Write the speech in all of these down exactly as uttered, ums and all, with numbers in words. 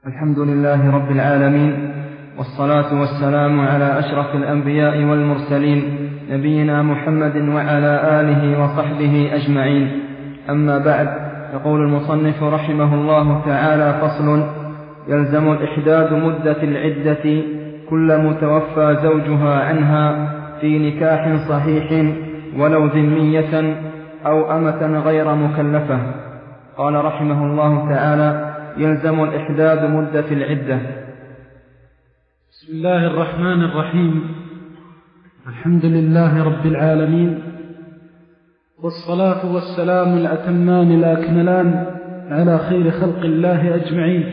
الحمد لله رب العالمين، والصلاة والسلام على أشرف الأنبياء والمرسلين نبينا محمد وعلى آله وصحبه أجمعين. أما بعد، يقول المصنف رحمه الله تعالى: فصل: يلزم الإحداد مدة العدة كل متوفى زوجها عنها في نكاح صحيح ولو ذمية أو أمة غير مكلفة. قال رحمه الله تعالى: يلزم الإحداد مدة العدة. بسم الله الرحمن الرحيم. الحمد لله رب العالمين، والصلاة والسلام الأتمان الأكملان على خير خلق الله أجمعين،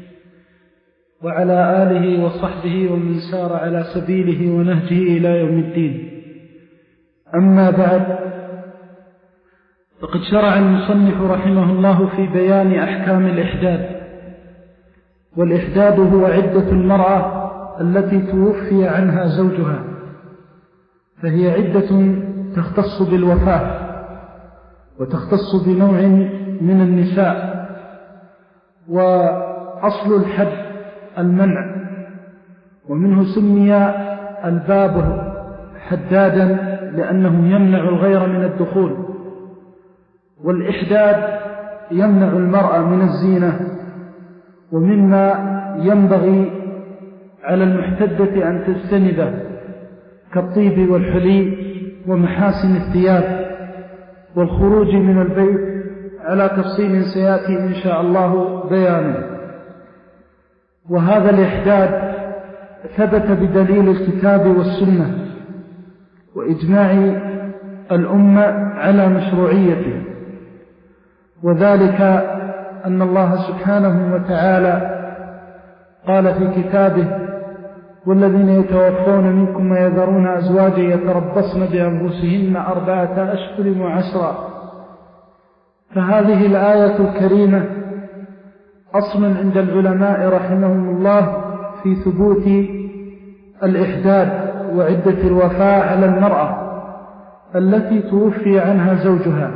وعلى آله وصحبه ومن سار على سبيله ونهجه إلى يوم الدين. أما بعد، فقد شرع المصنف رحمه الله في بيان أحكام الإحداد. والإحداد هو عدة المرأة التي توفي عنها زوجها، فهي عدة تختص بالوفاة وتختص بنوع من النساء. وأصل الحد المنع، ومنه سمي الباب حدادا لأنه يمنع الغير من الدخول. والإحداد يمنع المرأة من الزينة، ومما ينبغي على المحتدة أن تجتنبه كالطيب والحلي ومحاسن الثياب والخروج من البيت، على تفصيل سيأتي إن شاء الله بيانه. وهذا الإحداد ثبت بدليل الكتاب والسنة وإجماع الأمة على مشروعيته، وذلك أن الله سبحانه وتعالى قال في كتابه: والذين يتوفون منكم ويذرون أزواجا يتربصن بأنفسهن أربعة أشهر وعشرا. فهذه الآية الكريمة أصل عند العلماء رحمهم الله في ثبوت الإحداد وعدة الوفاة على المرأة التي توفي عنها زوجها،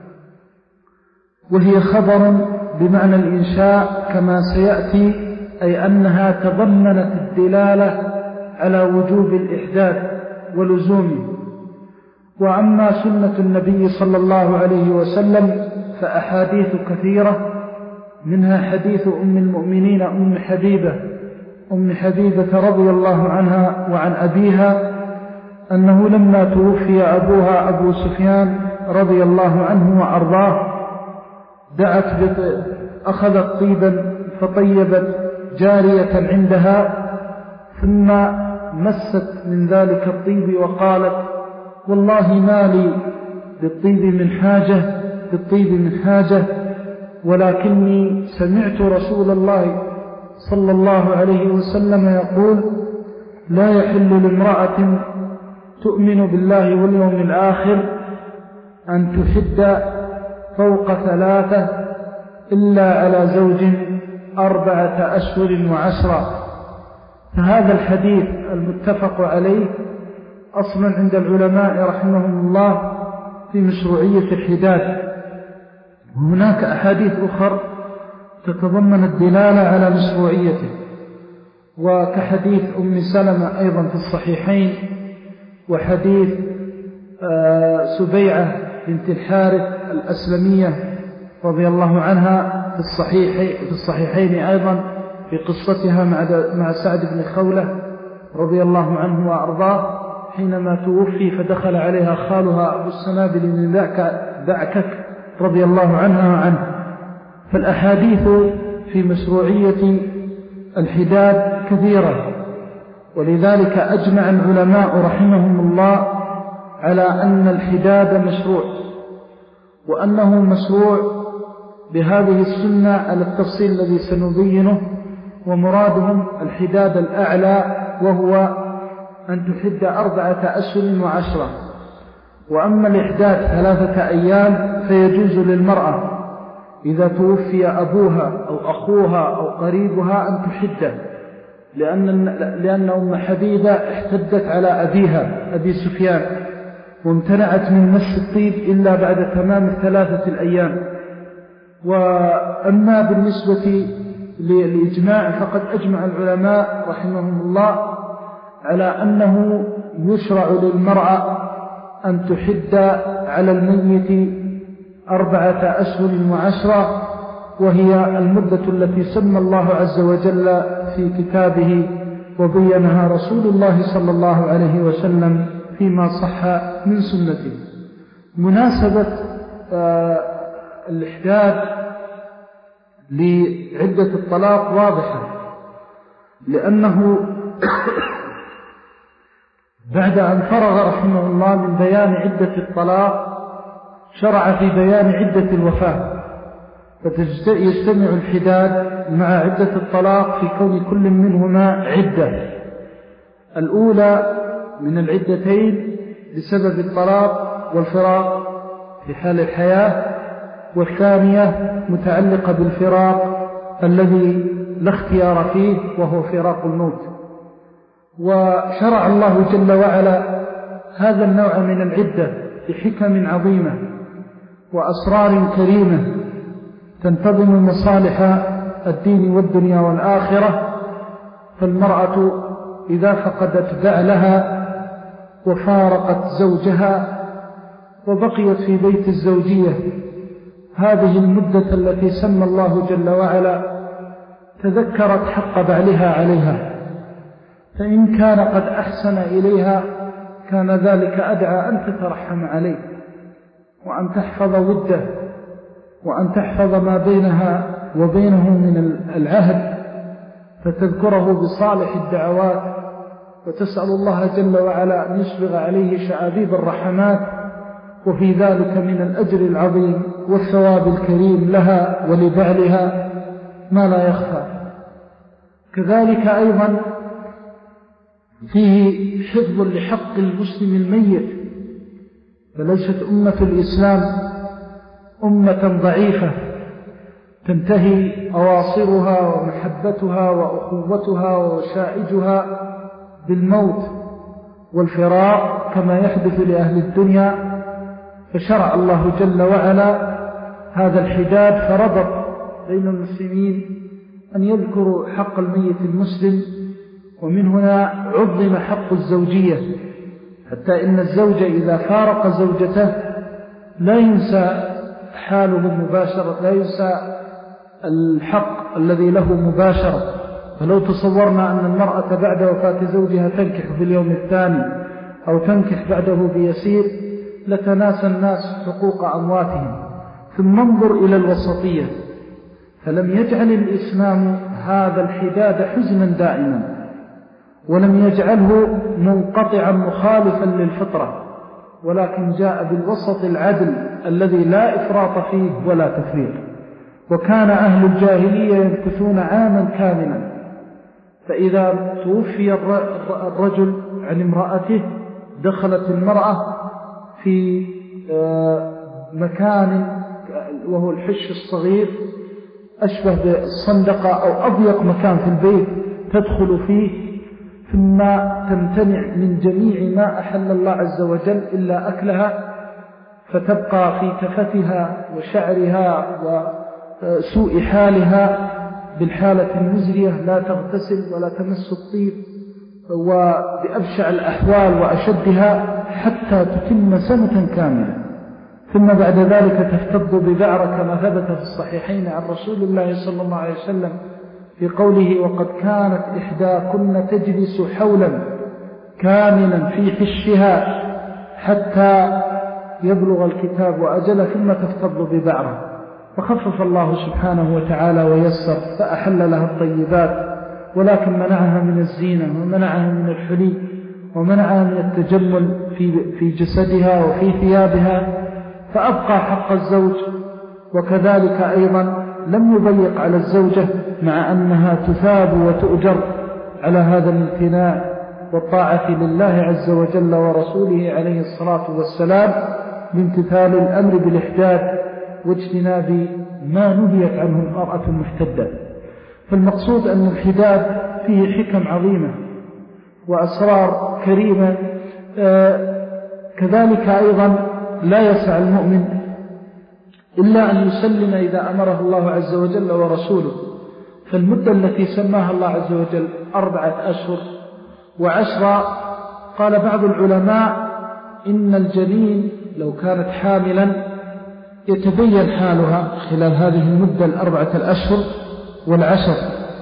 وهي خبر بمعنى الإنشاء كما سيأتي، أي أنها تضمنت الدلالة على وجوب الإحداد ولزومه. وأما سنة النبي صلى الله عليه وسلم فأحاديث كثيرة، منها حديث أم المؤمنين أم حبيبة أم حبيبة رضي الله عنها وعن أبيها أنه لما توفي أبوها أبو سفيان رضي الله عنه وأرضاه دعت أخذت طيبا فطيبت جارية عندها، ثم مست من ذلك الطيب وقالت: والله ما لي بالطيب من حاجة بالطيب من حاجة ولكني سمعت رسول الله صلى الله عليه وسلم يقول: لا يحل لامرأة تؤمن بالله واليوم الآخر أن تحد فوق ثلاثة إلا على زوج أربعة أشهر وعشرة. فهذا الحديث المتفق عليه أصلا عند العلماء رحمهم الله في مشروعية الحداد. وهناك أحاديث أخرى تتضمن الدلالة على مشروعيته، وكحديث أم سلمة أيضا في الصحيحين، وحديث سبيعة بنت الحارث الأسلمية رضي الله عنها في الصحيح في الصحيحين أيضا في قصتها مع سعد بن خولة رضي الله عنه وأرضاه حينما توفي فدخل عليها خالها أبو السنابل من ذعكك رضي الله عنها وعنه. فالأحاديث في مشروعية الحداد كثيرة، ولذلك أجمع العلماء رحمهم الله على أن الحداد مشروع، وأنه مشروع بهذه السنة على التفصيل الذي سنبينه. ومرادهم الحداد الأعلى، وهو أن تحد أربعة أشهر وعشرة. وأما الإحداد ثلاثة أيام فيجوز للمرأة إذا توفي أبوها أو أخوها أو قريبها أن تحد، لأن, لأن أم حبيبة احتدت على أبيها أبي سفيان وامتنعت من مس الطيب إلا بعد تمام الثلاثة الأيام. وأما بالنسبة للإجماع فقد أجمع العلماء رحمهم الله على أنه يشرع للمرأة أن تحد على الميت أربعة أشهر وعشرة، وهي المدة التي سمى الله عز وجل في كتابه وبينها رسول الله صلى الله عليه وسلم فيما صح من سنته. مناسبة الإحداد لعدة الطلاق واضحة، لأنه بعد أن فرغ رحمه الله من بيان عدة الطلاق شرع في بيان عدة الوفاة، فيجتمع الحداد مع عدة الطلاق في كون كل منهما عدة. الأولى من العدتين بسبب الطلاق والفراق في حال الحياة، والثانية متعلقة بالفراق الذي لا اختيار فيه وهو فراق الموت. وشرع الله جل وعلا هذا النوع من العدة بحكم عظيمة وأسرار كريمة تنتظم مصالح الدين والدنيا والآخرة. فالمرأة إذا فقدت بعلها وفارقت زوجها وبقيت في بيت الزوجية هذه المدة التي سمى الله جل وعلا تذكرت حق بعلها عليها، فإن كان قد أحسن إليها كان ذلك أدعى أن تترحم عليه وأن تحفظ وده وأن تحفظ ما بينها وبينه من العهد، فتذكره بصالح الدعوات وتسأل الله جل وعلا أن يسبغ عليه شعابيب الرحمات، وفي ذلك من الأجر العظيم والثواب الكريم لها ولبعلها ما لا يخفى. كذلك أيضا فيه حفظ لحق المسلم الميت، فليست أمة الإسلام أمة ضعيفة تنتهي أواصرها ومحبتها وأخوتها وشائجها بالموت والفراق كما يحدث لأهل الدنيا. فشرع الله جل وعلا هذا الحداد فربط بين المسلمين أن يذكروا حق الميت المسلم، ومن هنا عظم حق الزوجية، حتى إن الزوج إذا فارق زوجته لا ينسى حاله مباشرة، لا ينسى الحق الذي له مباشرة. فلو تصورنا أن المرأة بعد وفاة زوجها تنكح في اليوم الثاني أو تنكح بعده بيسير لتناسى الناس حقوق أمواتهم. ثم انظر إلى الوسطية، فلم يجعل الإسلام هذا الحداد حزنا دائما، ولم يجعله منقطعا مخالفا للفطرة، ولكن جاء بالوسط العدل الذي لا إفراط فيه ولا تفريط. وكان أهل الجاهلية يمكثون عاما كاملا، فإذا توفي الرجل عن امرأته دخلت المرأة في مكان وهو الحش الصغير أشبه بالصندقة أو أضيق مكان في البيت تدخل فيه، ثم تمتنع من جميع ما أحل الله عز وجل إلا أكلها، فتبقى في كفتها وشعرها وسوء حالها بالحالة المزرية، لا تغتسل ولا تمس الطيب، وبأبشع الأحوال وأشدها حتى تتم سنة كاملة. ثم بعد ذلك تفتض ببعر كما ثبت في الصحيحين عن رسول الله صلى الله عليه وسلم في قوله: وقد كانت إحداكن تجلس حولا كاملا في حشها حتى يبلغ الكتاب وأجل ثم تفتض ببعره. فخفف الله سبحانه وتعالى ويسر فأحل لها الطيبات، ولكن منعها من الزينة ومنعها من الحلي ومنعها من التجمل في في جسدها وفي ثيابها، فأبقى حق الزوج. وكذلك أيضا لم يضيق على الزوجة مع أنها تثاب وتؤجر على هذا الامتناع والطاعة لله عز وجل ورسوله عليه الصلاة والسلام بامتثال الأمر بالإحداث واجتناب ما نهيت عنه المرأة المحتدة. فالمقصود أن الحداد فيه حكم عظيمة وأسرار كريمة. آه كذلك أيضا لا يسع المؤمن إلا أن يسلم إذا أمره الله عز وجل ورسوله، فالمدة التي سماها الله عز وجل أربعة أشهر وعشرة. قال بعض العلماء إن الجنين لو كانت حاملا يتبين حالها خلال هذه المدة الأربعة الأشهر والعشر،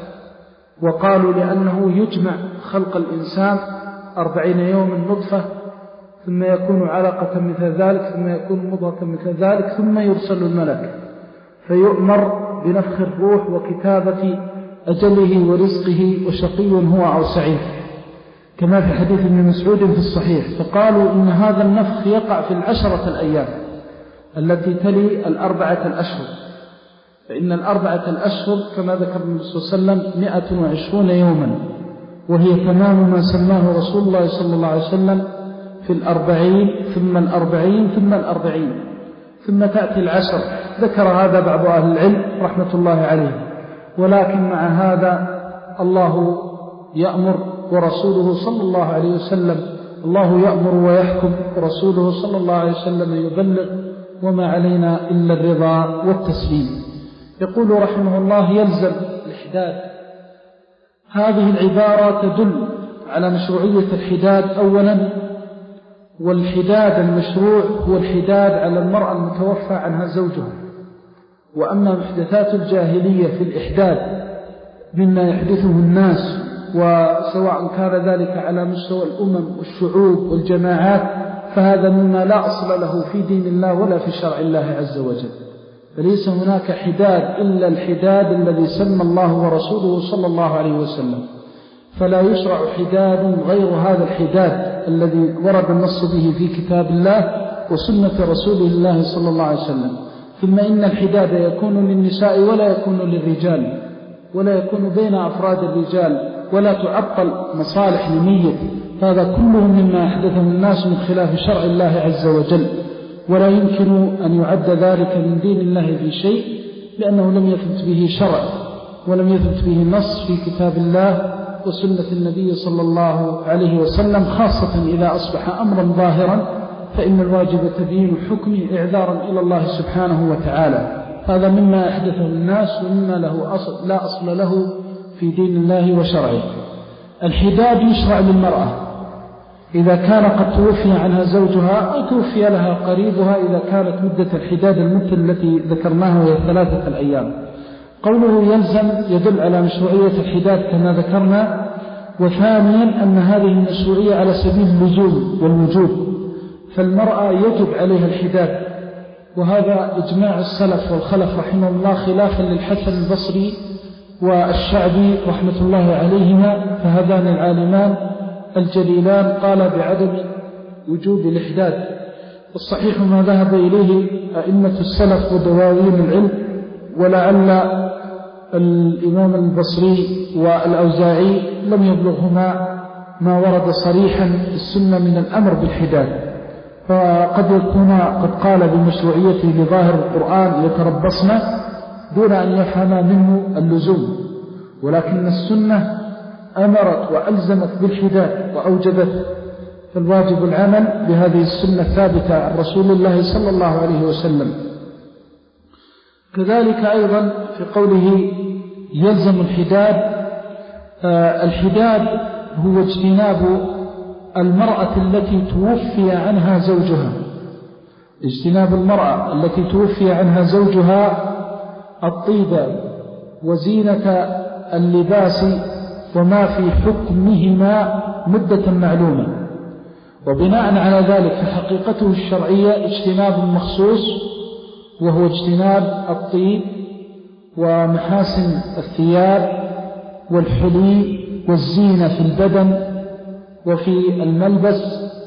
وقالوا لأنه يجمع خلق الإنسان أربعين يوم نطفة ثم يكون علقة مثل ذلك ثم يكون مضغة مثل ذلك ثم يرسل الملك فيؤمر بنفخ الروح وكتابة أجله ورزقه وشقي هو أو سعيد، كما في حديث ابن مسعود في الصحيح. فقالوا إن هذا النفخ يقع في العشرة الأيام التي تلي الأربعة الأشهر، فإن الأربعة الأشهر كما ذكر النبي صلى الله عليه وسلم مئة وعشرون يوما، وهي تمام ما سماه رسول الله صلى الله عليه وسلم في الأربعين ثم الأربعين ثم الأربعين ثم تأتي العشر. ذكر هذا بعض أهل العلم رحمة الله عليه. ولكن مع هذا الله يأمر ورسوله صلى الله عليه وسلم الله يأمر ويحكم ورسوله صلى الله عليه وسلم يبلغ، وما علينا إلا الرضا والتسليم. يقول رحمه الله يلزم الحداد. هذه العبارة تدل على مشروعية الحداد أولا، والحداد المشروع هو الحداد على المرأة المتوفى عنها زوجها. وأما محدثات الجاهلية في الإحداد مما يحدثه الناس، وسواء كان ذلك على مستوى الأمم والشعوب والجماعات، فهذا مما لا أصل له في دين الله ولا في شرع الله عز وجل. فليس هناك حداد إلا الحداد الذي سمى الله ورسوله صلى الله عليه وسلم، فلا يشرع حداد غير هذا الحداد الذي ورد النص به في كتاب الله وسنة رسوله الله صلى الله عليه وسلم. ثم إن الحداد يكون للنساء ولا يكون للرجال، ولا يكون بين أفراد الرجال، ولا تعطل مصالح لميت. هذا كله مما أحدثه الناس من خلاف شرع الله عز وجل، ولا يمكن أن يعد ذلك من دين الله في شيء، لأنه لم يثبت به شرع ولم يثبت به نص في كتاب الله وسنة النبي صلى الله عليه وسلم، خاصة إذا أصبح أمرا ظاهرا فإن الواجب تبيين حكمه إعذارا إلى الله سبحانه وتعالى. هذا مما أحدثه الناس ومما له أصل لا أصل له في دين الله وشرعه. الحداد يشرع للمرأة إذا كان قد توفي عنها زوجها أو توفي لها قريبها، إذا كانت مدة الحداد المدة التي ذكرناها وهي ثلاثة الأيام. قوله يلزم يدل على مشروعية الحداد كما ذكرنا. وثانيا أن هذه المشروعية على سبيل اللزوم والوجوب، فالمرأة يجب عليها الحداد، وهذا إجماع السلف والخلف رحمه الله، خلافا للحسن البصري والشعبي رحمة الله عليهما، فهذان العالمان الجليلان قال بعدم وجوب الإحداد. والصحيح ما ذهب إليه أئمة السلف ودواوين العلم، ولعل الإمام البصري والأوزاعي لم يبلغهما ما ورد صريحا في السنة من الأمر بالحداد، فقد يكون قد قال بمشروعيته لظاهر القرآن يتربصنا دون أن يفهم منه اللزوم، ولكن السنة أمرت وألزمت بالحداد وأوجبت، فالواجب العمل بهذه السنة الثابتة عن رسول الله صلى الله عليه وسلم. كذلك أيضا في قوله يلزم الحداد، آه الحداد هو اجتناب المرأة التي توفي عنها زوجها، اجتناب المرأة التي توفي عنها زوجها الطيبة وزينة اللباس وما في حكمهما مدة معلومة. وبناء على ذلك فحقيقته الشرعية اجتناب مخصوص، وهو اجتناب الطيب ومحاسن الثياب والحلي والزينة في البدن وفي الملبس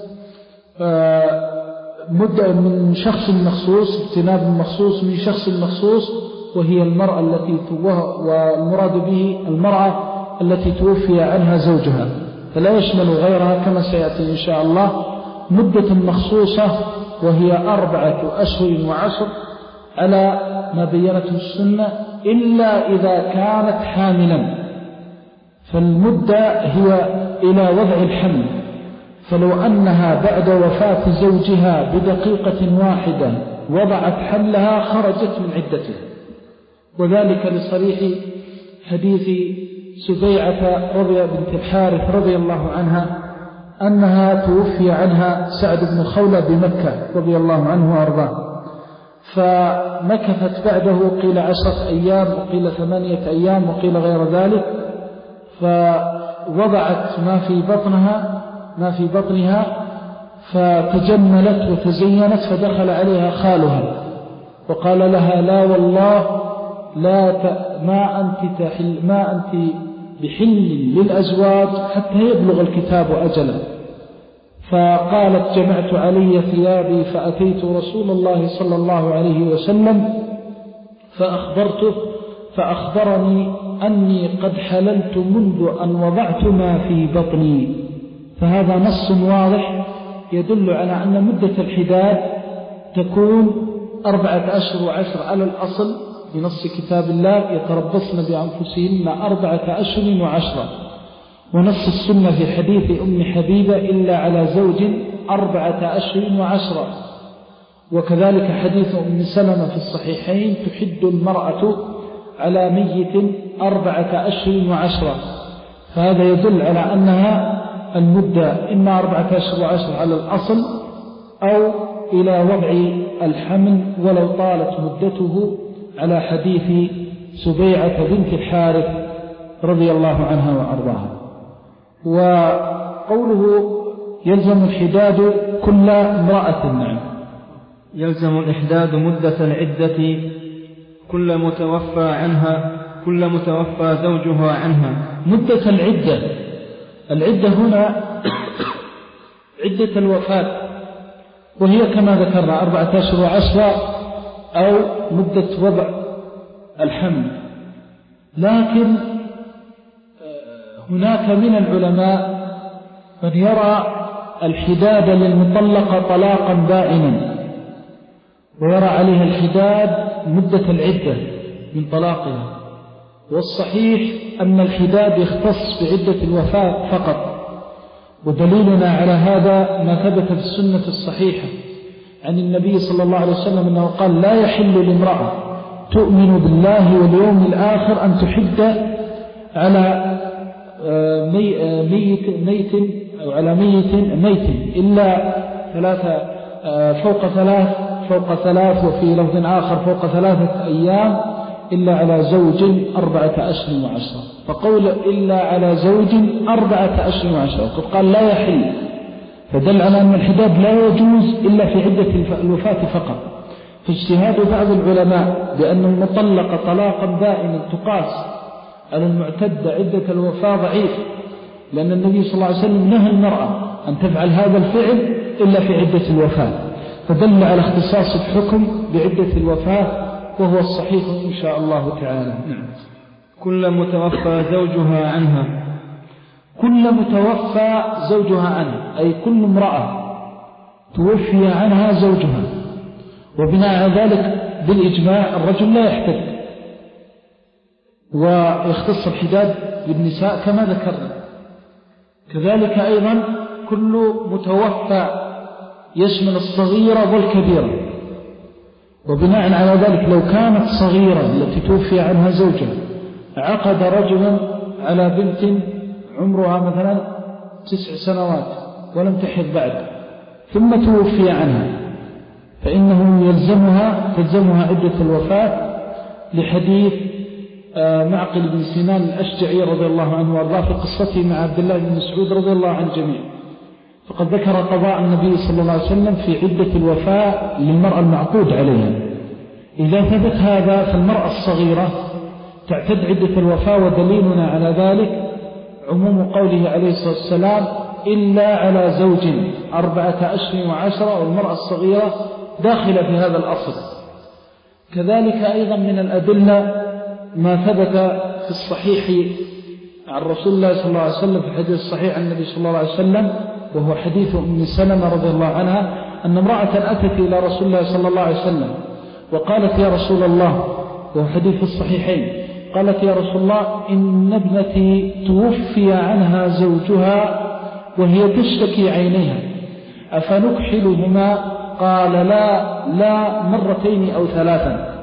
مدة من شخص مخصوص، اجتناب مخصوص من شخص مخصوص، وهي المرأة التي والمراد به المرأة التي توفي عنها زوجها، فلا يشمل غيرها كما سيأتي إن شاء الله. مدة مخصوصة وهي أربعة أشهر وعشر على ما بينته السنة، إلا إذا كانت حاملا، فالمدة هي إلى وضع الحمل. فلو أنها بعد وفاة زوجها بدقيقة واحدة وضعت حملها خرجت من عدتها، وذلك لصريح حديث سبيعة رضي بنت الحارث رضي الله عنها أنها توفي عنها سعد بن خولة بمكة رضي الله عنه وأرضاه، فمكثت بعده قيل عشرة أيام وقيل ثمانية أيام وقيل غير ذلك، فوضعت ما في بطنها ما في بطنها فتجملت وتزينت، فدخل عليها خالها وقال لها لا والله لا ت... ما أنت تحل ما أنت بحل للأزواج حتى يبلغ الكتاب أجله. فقالت جمعت علي ثيابي فأتيت رسول الله صلى الله عليه وسلم فأخبرته فأخبرني أني قد حللت منذ أن وضعت ما في بطني. فهذا نص واضح يدل على أن مدة الحداد تكون أربعة أشهر وعشر على الأصل بنص كتاب الله، يتربصن بأنفسهن أربعة أشهر وعشرة، ونص السنة في حديث أم حبيبة إلا على زوج أربعة أشهر وعشرة، وكذلك حديث أم سلمة في الصحيحين تحد المرأة على ميت أربعة أشهر وعشرة. فهذا يدل على أنها المدة إما أربعة أشهر وعشرة على الأصل أو إلى وضع الحمل ولو طالت مدته، على حديث سبيعة بنت الحارث رضي الله عنها وأرضاها. وقوله يلزم الحداد كل امرأة، نعم يلزم الإحداد مدة العدة كل متوفى عنها كل متوفى زوجها عنها. مدة العدة العدة هنا عدة الوفاة، وهي كما ذكرنا أربعة أشهر وعشرة أو مدة وضع الحمل. لكن هناك من العلماء من يرى الحداد للمطلقة طلاقا بائنا، ويرى عليها الحداد مدة العدة من طلاقها، والصحيح أن الحداد يختص بعدة الوفاة فقط. ودليلنا على هذا ما ثبت في السنة الصحيحة عن النبي صلى الله عليه وسلم أنه قال لا يحل لامرأة تؤمن بالله واليوم الآخر أن تحد على ميت ميت أو على ميت ميت إلا ثلاثة فوق ثلاث فوق ثلاث وفي لفظ آخر فوق ثلاثة أيام إلا على زوج أربعة أشهر وعشرة. فقول إلا على زوج أربعة أشهر وعشرة قد قال لا يحل، فدل على أن الحداد لا يجوز إلا في عدة الوفاة فقط. فاجتهاد بعض العلماء بأن المطلقة طلاقا دائما تقاس على المعتدة عدة الوفاة ضعيف، لأن النبي صلى الله عليه وسلم نهى المرأة أن تفعل هذا الفعل إلا في عدة الوفاة، فدل على اختصاص الحكم بعدة الوفاة، وهو الصحيح إن شاء الله تعالى. نعم. كل متوفى زوجها عنها. كل متوفى زوجها عنها أي كل امرأة توفي عنها زوجها، وبناء على ذلك بالإجماع الرجل لا يحتج، ويختص الحداد بالنساء كما ذكرنا. كذلك أيضا كل متوفى يشمل الصغيرة والكبيرة، وبناء على ذلك لو كانت صغيرة التي توفي عنها زوجها عقد رجل على بنت عمرها مثلا تسع سنوات ولم تحض بعد ثم توفي عنها، فإنه يلزمها تلزمها عدة الوفاة لحديث معقل بن سنان الأشجعي رضي الله عنه وارضاه في قصته مع عبد الله بن مسعود رضي الله عن الجميع. فقد ذكر قضاء النبي صلى الله عليه وسلم في عدة الوفاة للمرأة المعقود عليها. إذا ثبت هذا فالمرأة الصغيرة تعتد عدة الوفاة، ودليلنا على ذلك عموم قوله عليه الصلاة والسلام إلا على زوج أربعة أشهر وعشرة، والمرأة الصغيرة داخلة في هذا الأصل. كذلك أيضا من الأدلة ما ثبت في الصحيح عن رسول الله صلى الله عليه وسلم في الحديث الصحيح عن النبي صلى الله عليه وسلم، وهو حديث أم سلمة رضي الله عنها أن امرأة أتت إلى رسول الله صلى الله عليه وسلم وقالت يا رسول الله، وهو حديث الصحيحين، قالت يا رسول الله إن ابنتي توفي عنها زوجها وهي تشتكي عينيها أفنكحلهما؟ قال لا لا مرتين أو ثلاثا.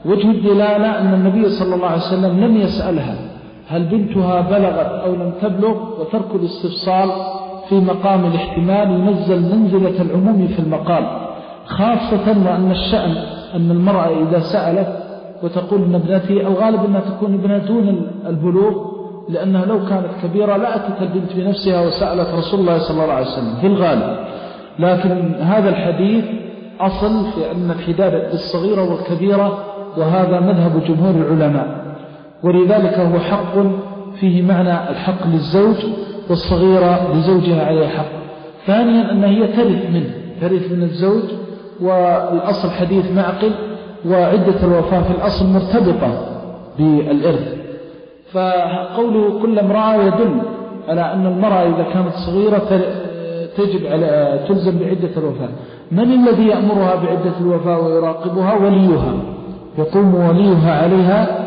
وجه الدلالة أن النبي صلى الله عليه وسلم لم يسألها هل بنتها بلغت أو لم تبلغ، وترك الاستفصال في مقام الاحتمال ينزل منزلة العموم في المقال، خاصة وأن الشأن أن المرأة إذا سألت وتقول إن ابنتي، الغالب أنها تكون ابنها دون البلوغ، لأنها لو كانت كبيرة لا أتت البنت بنفسها وسألت رسول الله صلى الله عليه وسلم في الغالب. لكن هذا الحديث أصل في أن الحداد بالصغيرة والكبيرة، وهذا مذهب جمهور العلماء، ولذلك هو حق فيه معنى الحق للزوج، والصغيرة لزوجها عليه حق. ثانيا أن هي ترث منه، ترث من الزوج، والأصل حديث معقل، وعدة الوفاة في الأصل مرتبطة بالإرث. فقوله كل امرأة يدل على أن المرأة إذا كانت صغيرة تجب على تلزم بعدة الوفاة. من الذي يأمرها بعدة الوفاة ويراقبها؟ وليها، يقوم وليها عليها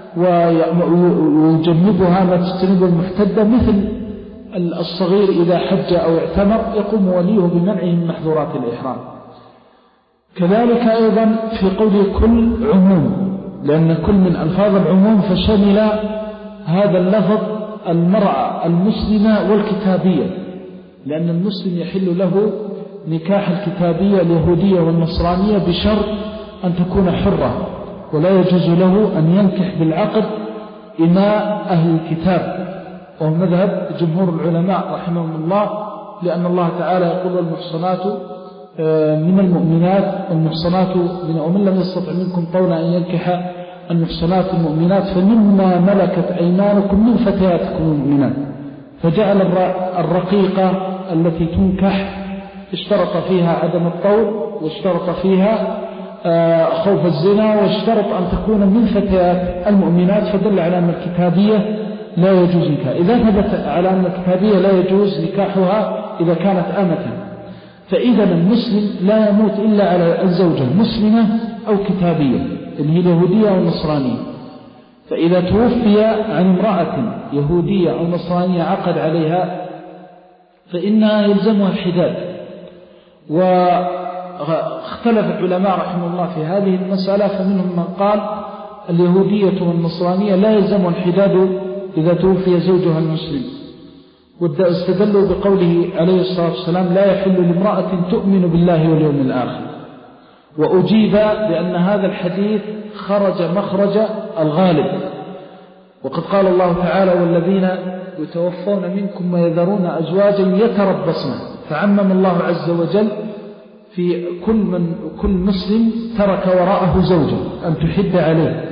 ويجنبها ما تجتنب المحتدة، مثل الصغير إذا حج أو اعتمر يقوم وليه بمنعه من محظورات الإحرام. كذلك أيضا في قوله كل عموم، لأن كل من ألفاظ العموم فشمل هذا اللفظ المرأة المسلمة والكتابية، لأن المسلم يحل له نكاح الكتابية اليهودية والنصرانية بشرط أن تكون حرة، ولا يجوز له أن ينكح بالعقد إماء أهل الكتاب، وهو مذهب جمهور العلماء رحمهم الله، لأن الله تعالى يقول المحصنات من المؤمنات والمحصنات من ومن لم يستطع منكم طولا أن ينكح المحصنات المؤمنات فمما ملكت أيمانكم من فتياتكم المؤمنات. فجعل الرقيقة التي تنكح اشترط فيها عدم الطول، واشترط فيها خوف الزنا، واشترط أن تكون من فتيات المؤمنات، فدل على أن الكتابية لا يجوز نكاح. إذا ثبت على أن الكتابية لا يجوز نكاحها إذا كانت آمة، فإذا المسلم لا يموت إلا على الزوجة مسلمة أو كتابية اللي هي اليهودية أو النصرانية. فإذا توفي عن امرأة يهودية أو نصرانية عقد عليها فإنها يلزمها الحداد. واختلف العلماء رحمه الله في هذه المسألة، فمنهم من قال اليهودية والنصرانية لا يلزمها الحداد إذا توفي زوجها المسلم، واستدلوا بقوله عليه الصلاة والسلام لا يحل لامرأة تؤمن بالله واليوم الآخر. وأجيب بأن هذا الحديث خرج مخرج الغالب، وقد قال الله تعالى والذين يتوفون منكم ويذرون أزواجا يتربصن، فعمم الله عز وجل في كل من كل مسلم ترك وراءه زوجا أن تحد عليه.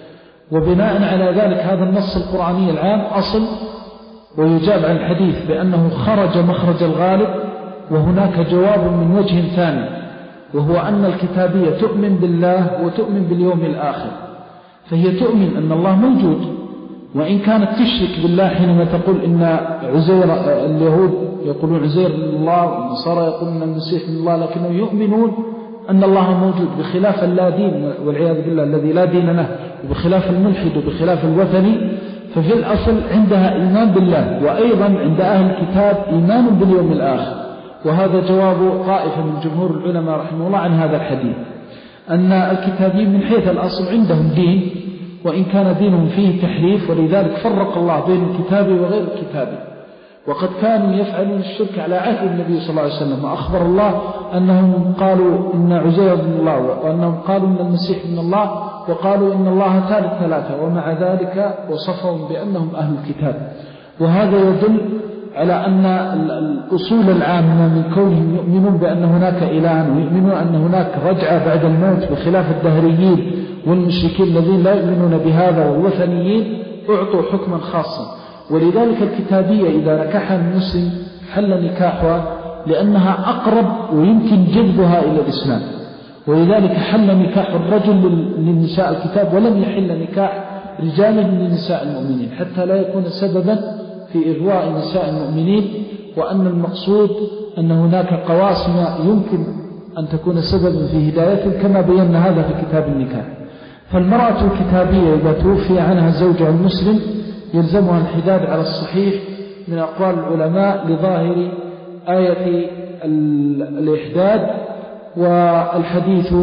وبناء على ذلك هذا النص القرآني العام أصل، ويجاب عن الحديث بأنه خرج مخرج الغالب. وهناك جواب من وجه ثاني، وهو أن الكتابية تؤمن بالله وتؤمن باليوم الآخر، فهي تؤمن أن الله موجود، وإن كانت تشرك بالله حينما تقول إن عزير، اليهود يقولون عزير من الله، والنصارى يقولون أن المسيح من الله، لكنهم يؤمنون أن الله موجود، بخلاف اللادين والعياذ بالله الذي لا دين له، وبخلاف الملحد وبخلاف الوثني. ففي الأصل عندها إيمان بالله، وأيضا عند أهل الكتاب إيمان باليوم الآخر. وهذا جواب طائفة من جمهور العلماء رحمه الله عن هذا الحديث، أن الكتابين من حيث الأصل عندهم دين، وإن كان دينهم فيه تحريف، ولذلك فرق الله بين الكتابي وغير الكتابي. وقد كانوا يفعلون الشرك على عهد النبي صلى الله عليه وسلم، وأخبر الله أنهم قالوا إن عزير من الله، وأنهم قالوا إن المسيح من الله، وقالوا إن الله ثالث ثلاثة، ومع ذلك وصفهم بأنهم أهل الكتاب. وهذا يدل على أن الأصول العامة من كونهم يؤمنون بأن هناك إله، ويؤمنون أن هناك رجعة بعد الموت، بخلاف الدهريين والمشركين الذين لا يؤمنون بهذا، والوثنيين أعطوا حكما خاصا. ولذلك الكتابية إذا نكحها المسلم حل نكاحها، لأنها أقرب ويمكن جذبها إلى الإسلام. ولذلك حل نكاح الرجل للنساء الكتاب، ولم يحل نكاح رجال للنساء المؤمنين، حتى لا يكون سببا في إغواء نساء المؤمنين، وأن المقصود أن هناك قواسم يمكن أن تكون سببا في هدايتهم، كما بينا هذا في كتاب النكاح. فالمرأة الكتابية إذا توفي عنها زوجها المسلم يلزمها الحداد على الصحيح من أقوال العلماء لظاهر آية الإحداد. والحديث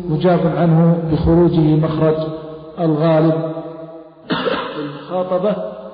مجاب عنه بخروجه مخرج الغالب المخاطبة.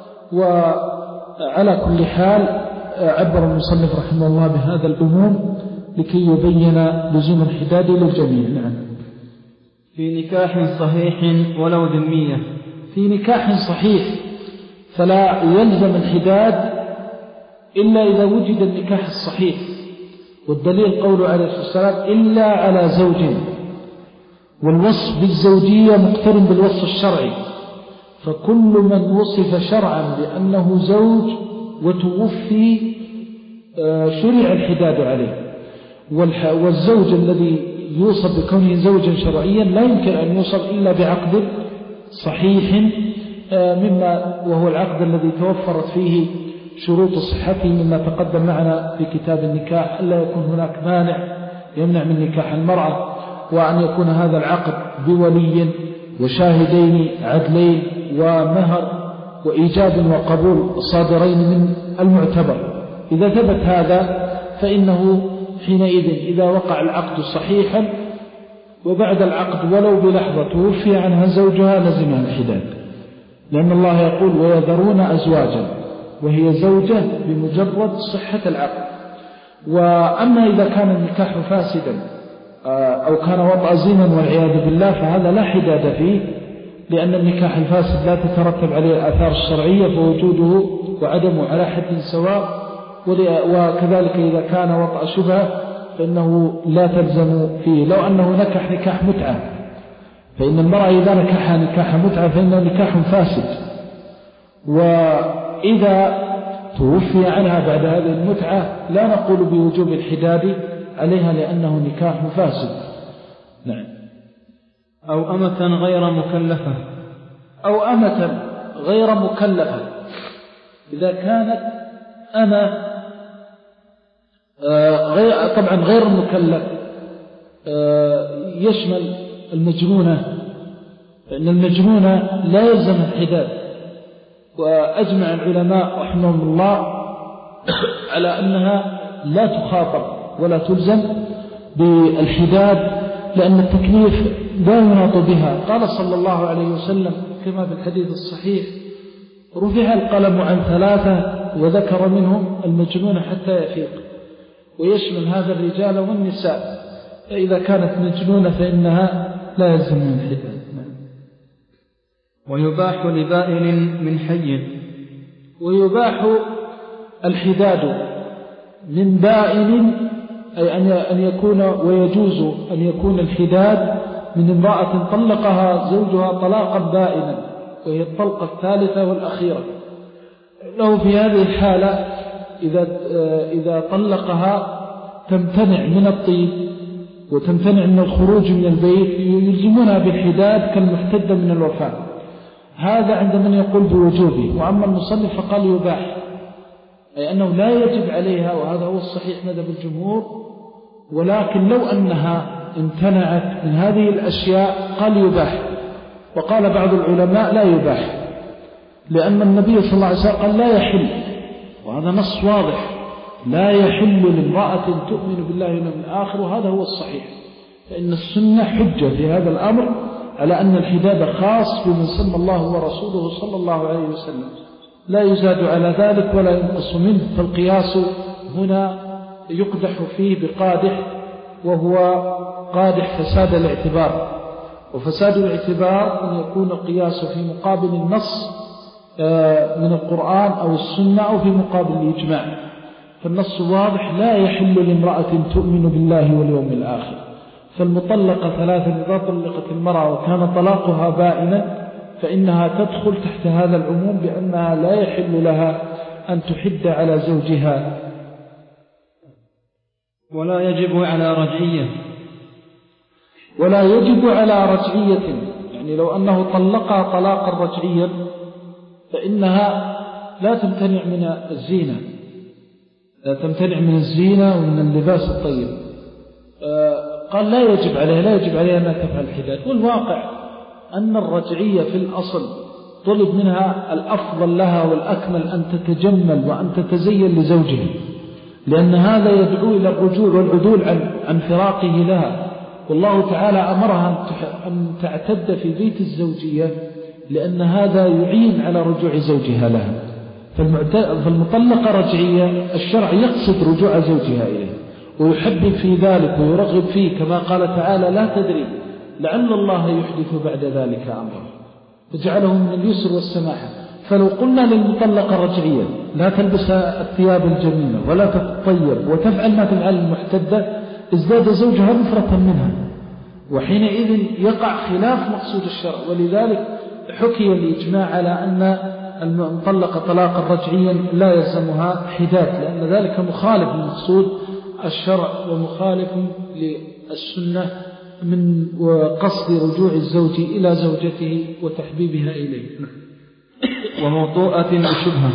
وعلى كل حال عبر المصنف رحمه الله بهذا العموم لكي يبين لزوم الحداد للجميع. نعم. في نكاح صحيح ولو ذمية. في نكاح صحيح فلا يلزم الحداد إلا إذا وجد النكاح الصحيح، والدليل قوله عليه الصلاة والسلام إلا على زوج، والوصف بالزوجية مقترن بالوصف الشرعي، فكل من وصف شرعا بأنه زوج وتوفي شرع الحداد عليه. والزوج الذي يوصف بكونه زوجا شرعيا لا يمكن أن يوصف إلا بعقد صحيح، مما وهو العقد الذي توفرت فيه شروط صحته مما تقدم معنا في كتاب النكاح، ألا يكون هناك مانع يمنع من نكاح المرأة، وأن يكون هذا العقد بولي وشاهدين عدلين ومهر وإيجاب وقبول صادرين من المعتبر. إذا ثبت هذا فإنه حينئذ إذا وقع العقد صحيحا وبعد العقد ولو بلحظة توفي عنها زوجها لزمها الحداد، لأن الله يقول ويذرون أزواجا وهي زوجة بمجرد صحة العقد. وأما إذا كان النكاح فاسدا أو كان وطأ زنا والعياذ بالله فهذا لا حداد فيه، لأن النكاح الفاسد لا تترتب عليه الآثار الشرعية، فوجوده وعدمه على حد سواء. وكذلك إذا كان وطأ شبهة فإنه لا تلزم فيه. لو أنه نكح نكاح متعة، فإن المرأة إذا نكح نكاح متعة فإنه نكاح فاسد، وإذا توفي عنها بعد هذه المتعة لا نقول بوجوب الحداد عليها لأنه نكاح فاسد. نعم. أو أمة غير مكلفة. أو أمة غير مكلفة إذا كانت أمة غير طبعا غير المكلف يشمل المجنونة، فإن المجنونة لا يلزم الحداد، وأجمع العلماء رحمهم الله على أنها لا تخاطب ولا تلزم بالحداد، لأن التكليف لا يناط بها. قال صلى الله عليه وسلم كما في الحديث الصحيح رفع القلم عن ثلاثة وذكر منهم المجنون حتى يفيق، ويشمل هذا الرجال والنساء، فإذا كانت مجنونة فإنها لا يلزم من الحداد. ويباح لبائن من حي. ويباح الحداد من بائن، أي أن يكون ويجوز أن يكون الحداد من امرأة طلقها زوجها طلاقا بائنا، وهي الطلقة الثالثة والأخيرة. له في هذه الحالة إذا, إذا طلقها تمتنع من الطيب وتمتنع من الخروج من البيت، يلزمونها بالحداد كالمحتدة من الوفاة. هذا عند من يقول بوجوبه. وأما المصنف فقال يباح، أي أنه لا يجب عليها، وهذا هو الصحيح مذهب الجمهور، ولكن لو أنها امتنعت من هذه الأشياء قال يباح. وقال بعض العلماء لا يباح، لأن النبي صلى الله عليه وسلم قال لا يحل، وهذا نص واضح، لا يحل لامرأة تؤمن بالله واليوم الآخر، وهذا هو الصحيح. فإن السنة حجة في هذا الأمر على أن الحداد خاص بمن سمى الله ورسوله صلى الله عليه وسلم، لا يزاد على ذلك ولا ينقص منه. فالقياس هنا يقدح فيه بقادح، وهو قادح فساد الاعتبار. وفساد الاعتبار أن يكون القياس في مقابل النص من القرآن أو السنة أو في مقابل الإجماع. فالنص واضح، لا يحل لامرأة تؤمن بالله واليوم الآخر. فالمطلقة ثلاثا إذا طلقت المرأة وكان طلاقها بائنا فإنها تدخل تحت هذا العموم بأنها لا يحل لها أن تحد على زوجها. ولا يجب على رجعية. ولا يجب على رجعية، يعني لو أنه طلقها طلاقا رجعيا فإنها لا تمتنع من الزينة، لا تمتنع من الزينة ومن اللباس الطيب. قال لا يجب عليها، لا يجب عليها أن تفعل الحداد. والواقع أن الرجعية في الأصل طلب منها الأفضل لها والأكمل أن تتجمل وأن تتزين لزوجها، لأن هذا يدعو إلى الرجوع والعدول عن, عن فراقه لها. والله تعالى أمرها أن تعتد في بيت الزوجية لأن هذا يعين على رجوع زوجها لها. فالمطلقة رجعية الشرع يقصد رجوع زوجها إليه ويحبب في ذلك ويرغب فيه، كما قال تعالى لا تدري لعل الله يحدث بعد ذلك أمرا، فجعله من اليسر والسماحة. فلو قلنا للمطلقة رجعية لا تلبس الثياب الجميلة ولا تتطيب وتفعل ما تفعل المحتدة، ازداد زوجها نفرة منها، وحينئذ يقع خلاف مقصود الشرع. ولذلك حكي الإجماع على أن المطلقة طلاقا رجعيا لا يلزمها حداد، لأن ذلك مخالف لمقصود الشرع ومخالف للسنة من قصد رجوع الزوج إلى زوجته وتحبيبها إليه. وموطوءة بشبهة.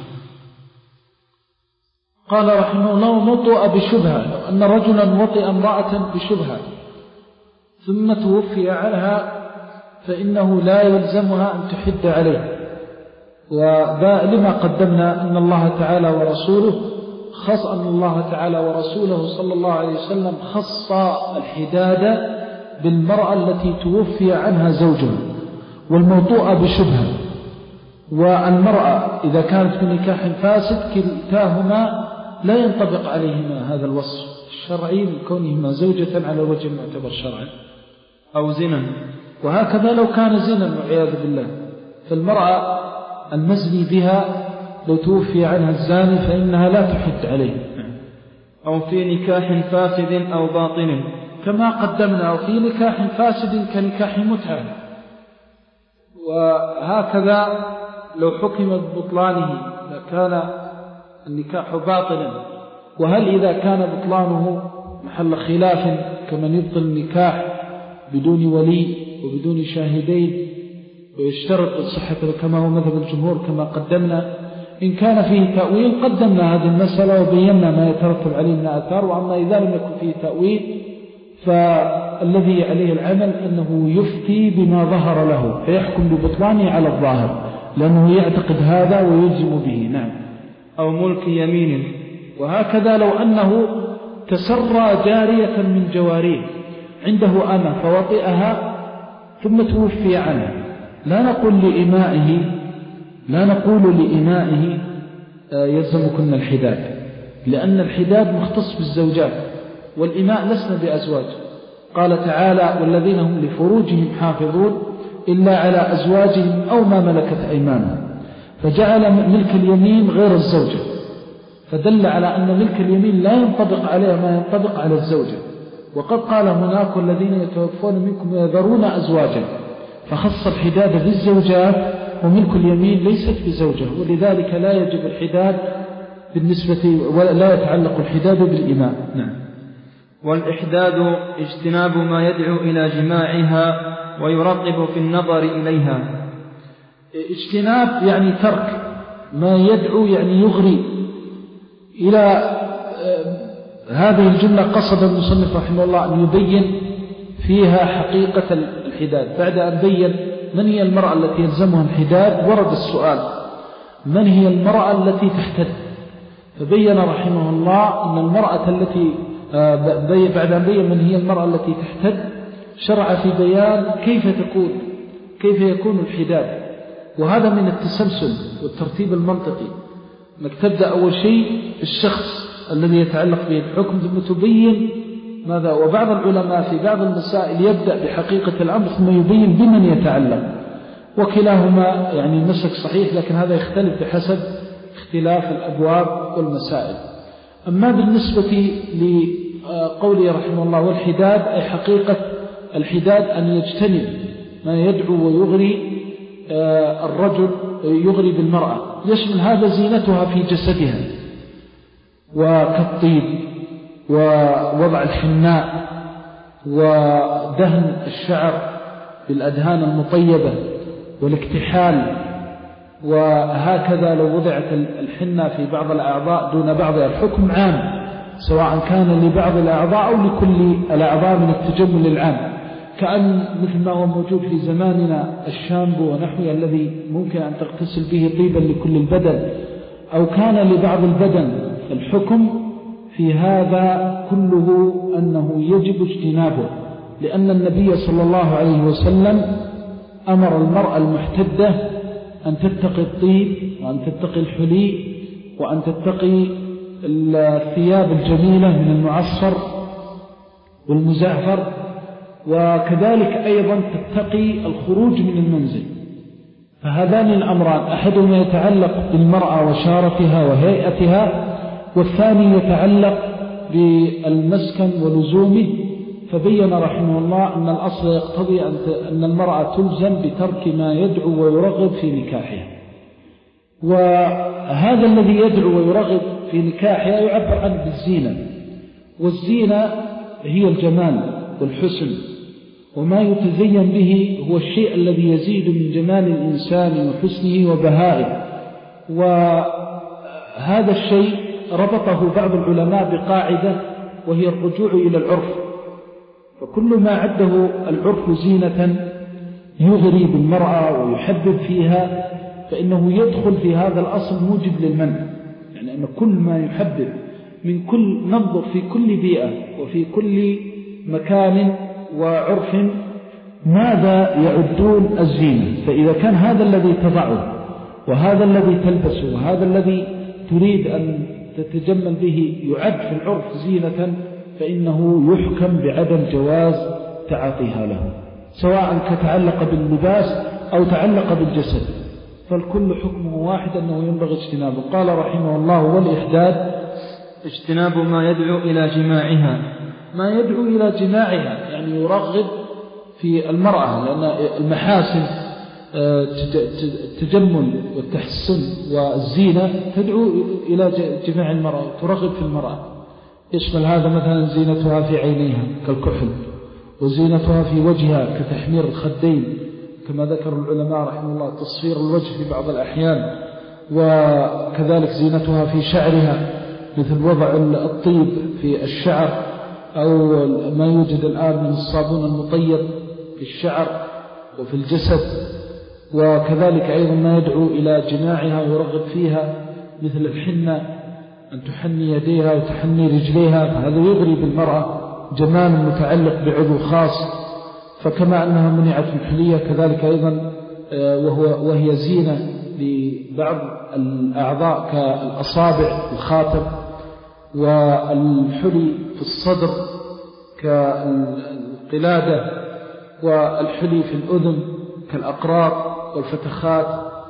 قال رحمه الله موطوءة بشبهة، أن رجلا وطئ امرأة بشبهة ثم توفي عنها فإنه لا يلزمها أن تحد عليه. ولما قدمنا أن الله تعالى ورسوله خص أن الله تعالى ورسوله صلى الله عليه وسلم خص الحداد بالمرأة التي توفي عنها زوجها والموطوءة بشبهة. والمرأة إذا كانت في نكاح فاسد كلتاهما لا ينطبق عليهما هذا الوصف الشرعي لكونهما زوجة على وجه معتبر شرعا أو زنا، وهكذا لو كان زنا والعياذ بالله. فالمرأة المزني بها لو توفي عنها الزاني فإنها لا تحد عليه. أو في نكاح فاسد أو باطل كما قدمنا، أو في نكاح فاسد كنكاح متعة. وهكذا لو حكم ببطلانه لكان النكاح باطلا. وهل إذا كان بطلانه محل خلاف كمن يبطل النكاح بدون ولي وبدون شاهدين ويشترط صحة كما هو مذهب الجمهور كما قدمنا، إن كان فيه تأويل قدمنا هذه المسألة وبينا ما يترتب عليه من آثار. وأما إذا لم يكن فيه تأويل فالذي عليه العمل أنه يفتي بما ظهر له فيحكم ببطلانه على الظاهر لأنه يعتقد هذا ويلزم به. نعم. أو ملك يمين. وهكذا لو أنه تسرى جارية من جواريه عنده أمة فوطئها ثم توفي عنها، لا نقول لإمائه لا نقول لإمائه يلزمكن الحداد، لأن الحداد مختص بالزوجات والإماء لسنا بأزواج. قال تعالى والذين هم لفروجهم حافظون إلا على أزواجهم أو ما ملكت أيمانهم، فجعل ملك اليمين غير الزوجة، فدل على أن ملك اليمين لا ينطبق عليه ما ينطبق على الزوجة. وقد قال هناك الذين يتوفون منكم ويذرون أزواجا، فخص الحداد بالزوجات وملك اليمين ليست بزوجة، ولذلك لا يجب الحداد بالنسبة ولا يتعلق الحداد بالإماء. نعم. والإحداد اجتناب ما يدعو إلى جماعها ويرغب في النظر إليها. اجتناب يعني ترك ما يدعو يعني يغري إلى هذه الجملة. قصد المصنف رحمه الله أن يبين فيها حقيقة الحداد بعد أن بين من هي المرأة التي يلزمها الحداد. ورد السؤال من هي المرأة التي تحتد، فبين رحمه الله أن المرأة التي بعد أن بين من هي المرأة التي تحتد شرع في بيان كيف تكون كيف يكون الحداد. وهذا من التسلسل والترتيب المنطقي، أنك تبدأ أول شيء الشخص الذي يتعلق به الحكم ثم تبين ماذا. وبعض العلماء في بعض المسائل يبدأ بحقيقة الأمر ثم يبين بمن يتعلق، وكلاهما يعني المسلك صحيح، لكن هذا يختلف بحسب اختلاف الأبواب والمسائل. أما بالنسبة لقوله رحمه الله والحداد أي حقيقة الحداد أن يجتنب ما يدعو ويغري الرجل يغري بالمرأة، يشمل هذا زينتها في جسدها وكالطيب ووضع الحناء ودهن الشعر بالأدهان المطيبة والاكتحال. وهكذا لو وضعت الحنة في بعض الأعضاء دون بعضها الحكم عام، سواء كان لبعض الأعضاء أو لكل الأعضاء من التجمل العام، كأن مثل ما هو موجود في زماننا الشامبو ونحوه الذي ممكن أن تغتسل به طيبا لكل البدن، أو كان لبعض البدن. الحكم في هذا كله أنه يجب اجتنابه لأن النبي صلى الله عليه وسلم أمر المرأة المحتدة أن تتقي الطيب وأن تتقي الحلي وأن تتقي الثياب الجميلة من المعصفر والمزعفر، وكذلك أيضا تتقي الخروج من المنزل. فهذان الأمران أحدهما يتعلق بالمرأة وشارتها وهيئتها، والثاني يتعلق بالمسكن ولزومه. فبين رحمه الله أن الأصل يقتضي أن المرأة تلزم بترك ما يدعو ويرغب في نكاحها، وهذا الذي يدعو ويرغب في نكاحها يعبر عنه بالزينة، والزينة هي الجمال والحسن، وما يتزين به هو الشيء الذي يزيد من جمال الإنسان وحسنه وبهائه. وهذا الشيء ربطه بعض العلماء بقاعدة وهي الرجوع إلى العرف، فكل ما عده العرف زينة يغري بالمرأة ويحبب فيها فإنه يدخل في هذا الأصل موجب للمنع، يعني أن كل ما يحبب من كل ننظر في كل بيئة وفي كل مكان وعرف ماذا يعدون الزينة، فإذا كان هذا الذي تضعه وهذا الذي تلبسه وهذا الذي تريد أن تتجمل به يعد في العرف زينة فإنه يحكم بعدم جواز تعاطيها له، سواء كتعلق باللباس أو تعلق بالجسد، فالكل حكمه واحد أنه ينبغي اجتنابه. قال رحمه الله: والإحداد اجتناب ما يدعو إلى جماعها. ما يدعو إلى جماعها يعني يرغب في المرأة، لأن المحاسن التجمل والتحسن والزينة تدعو إلى جماع المرأة، ترغب في المرأة. يشمل هذا مثلا زينتها في عينيها كالكحل، وزينتها في وجهها كتحمير الخدين كما ذكر العلماء رحمه الله تصفير الوجه في بعض الأحيان، وكذلك زينتها في شعرها مثل وضع الطيب في الشعر أو ما يوجد الآن من الصابون المطيب في الشعر وفي الجسد، وكذلك أيضا ما يدعو إلى جماعها ويرغب فيها مثل الحنة، أن تحني يديها وتحني رجليها، فهذا يغري بالمرأة جمال متعلق بعضو خاص. فكما أنها منعت من الحلية كذلك أيضا وهو وهي زينة لبعض الأعضاء كالأصابع الخاتم، والحلي في الصدر كالقلادة، والحلي في الأذن كالأقراط والفتخات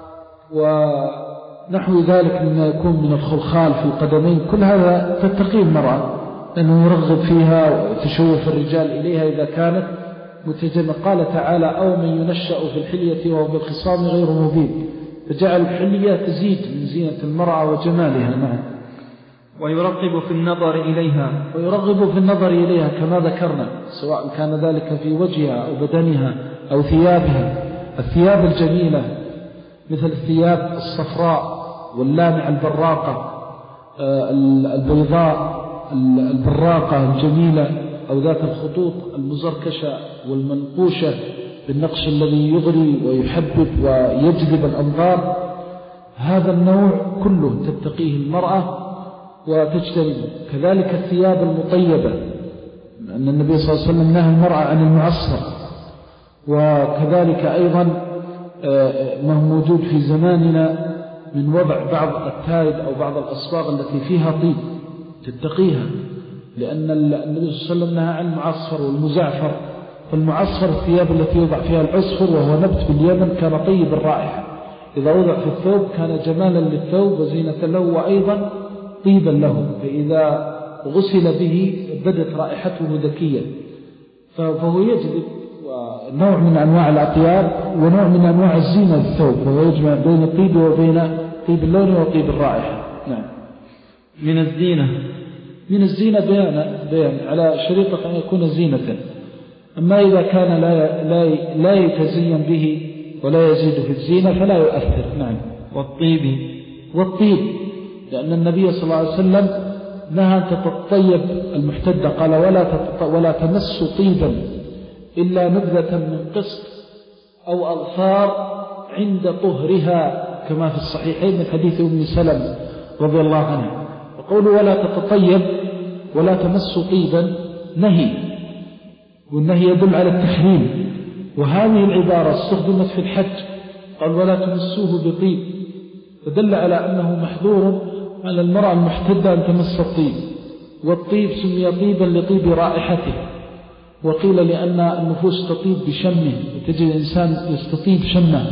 ونحو ذلك مما يكون من الخلخال في القدمين. كل هذا تتقي المرأة لأنه يرغب فيها وتشوف الرجال إليها إذا كانت متجمة. قال تعالى: أو من ينشأ في الحلية وهو بالخصام غير مبين، فجعل الحلية تزيد من زينة المرأة وجمالها. نعم. ويرغب في النظر إليها ويرغب في النظر إليها كما ذكرنا، سواء كان ذلك في وجهها أو بدنها أو ثيابها. الثياب الجميلة مثل الثياب الصفراء واللامع البراقة البيضاء البراقة الجميلة، أو ذات الخطوط المزركشة والمنقوشة بالنقش الذي يغري ويحبب ويجذب الأنظار، هذا النوع كله تتقيه المرأة وتجتنبه. كذلك الثياب المطيبة، أن النبي صلى الله عليه وسلم نهى المرأة عن المعصفر. وكذلك أيضا ما هو موجود في زماننا من وضع بعض التايد أو بعض الأصباغ التي فيها طيب تتقيها، لأن النبي صلى الله عليه وسلم نهى عن المعصفر والمزعفر. فالمعصفر الثياب التي يوضع فيها العصفر وهو نبت باليمن كان طيب الرائحة، إذا وضع في الثوب كان جمالا للثوب وزينة له وأيضا طيبا له، فإذا غسل به بدت رائحته ذكية، فهو يجذب نوع من أنواع الأطياب ونوع من أنواع الزينة للثوب، وهو يجمع بين الطيب وبين طيب اللون وطيب الرائحة. نعم. من الزينة من الزينة بيان, بيان على شريطة أن يكون زينة، أما إذا كان لا, لا, لا يتزين به ولا يزيد في الزينة فلا يؤثر. نعم. والطيب والطيب لأن النبي صلى الله عليه وسلم نهى أن تتطيب المحتدة، قال ولا, ولا تمس طيبا إلا نبذة من قسط أو أغفار عند طهرها، كما في الصحيحين من حديث أم سلمة رضي الله عنها. وقوله ولا تتطيب ولا تمس طيبا نهي، والنهي يدل على التحريم. وهذه العبارة استخدمت في الحج، قال ولا تمسوه بطيب، فدل على أنه محظور على المرأة المحتدة أن تمس الطيب. والطيب سمي طيبا لطيب رائحته، وقيل لأن النفوس تطيب بشمه، وتجد الإنسان يستطيب شمه.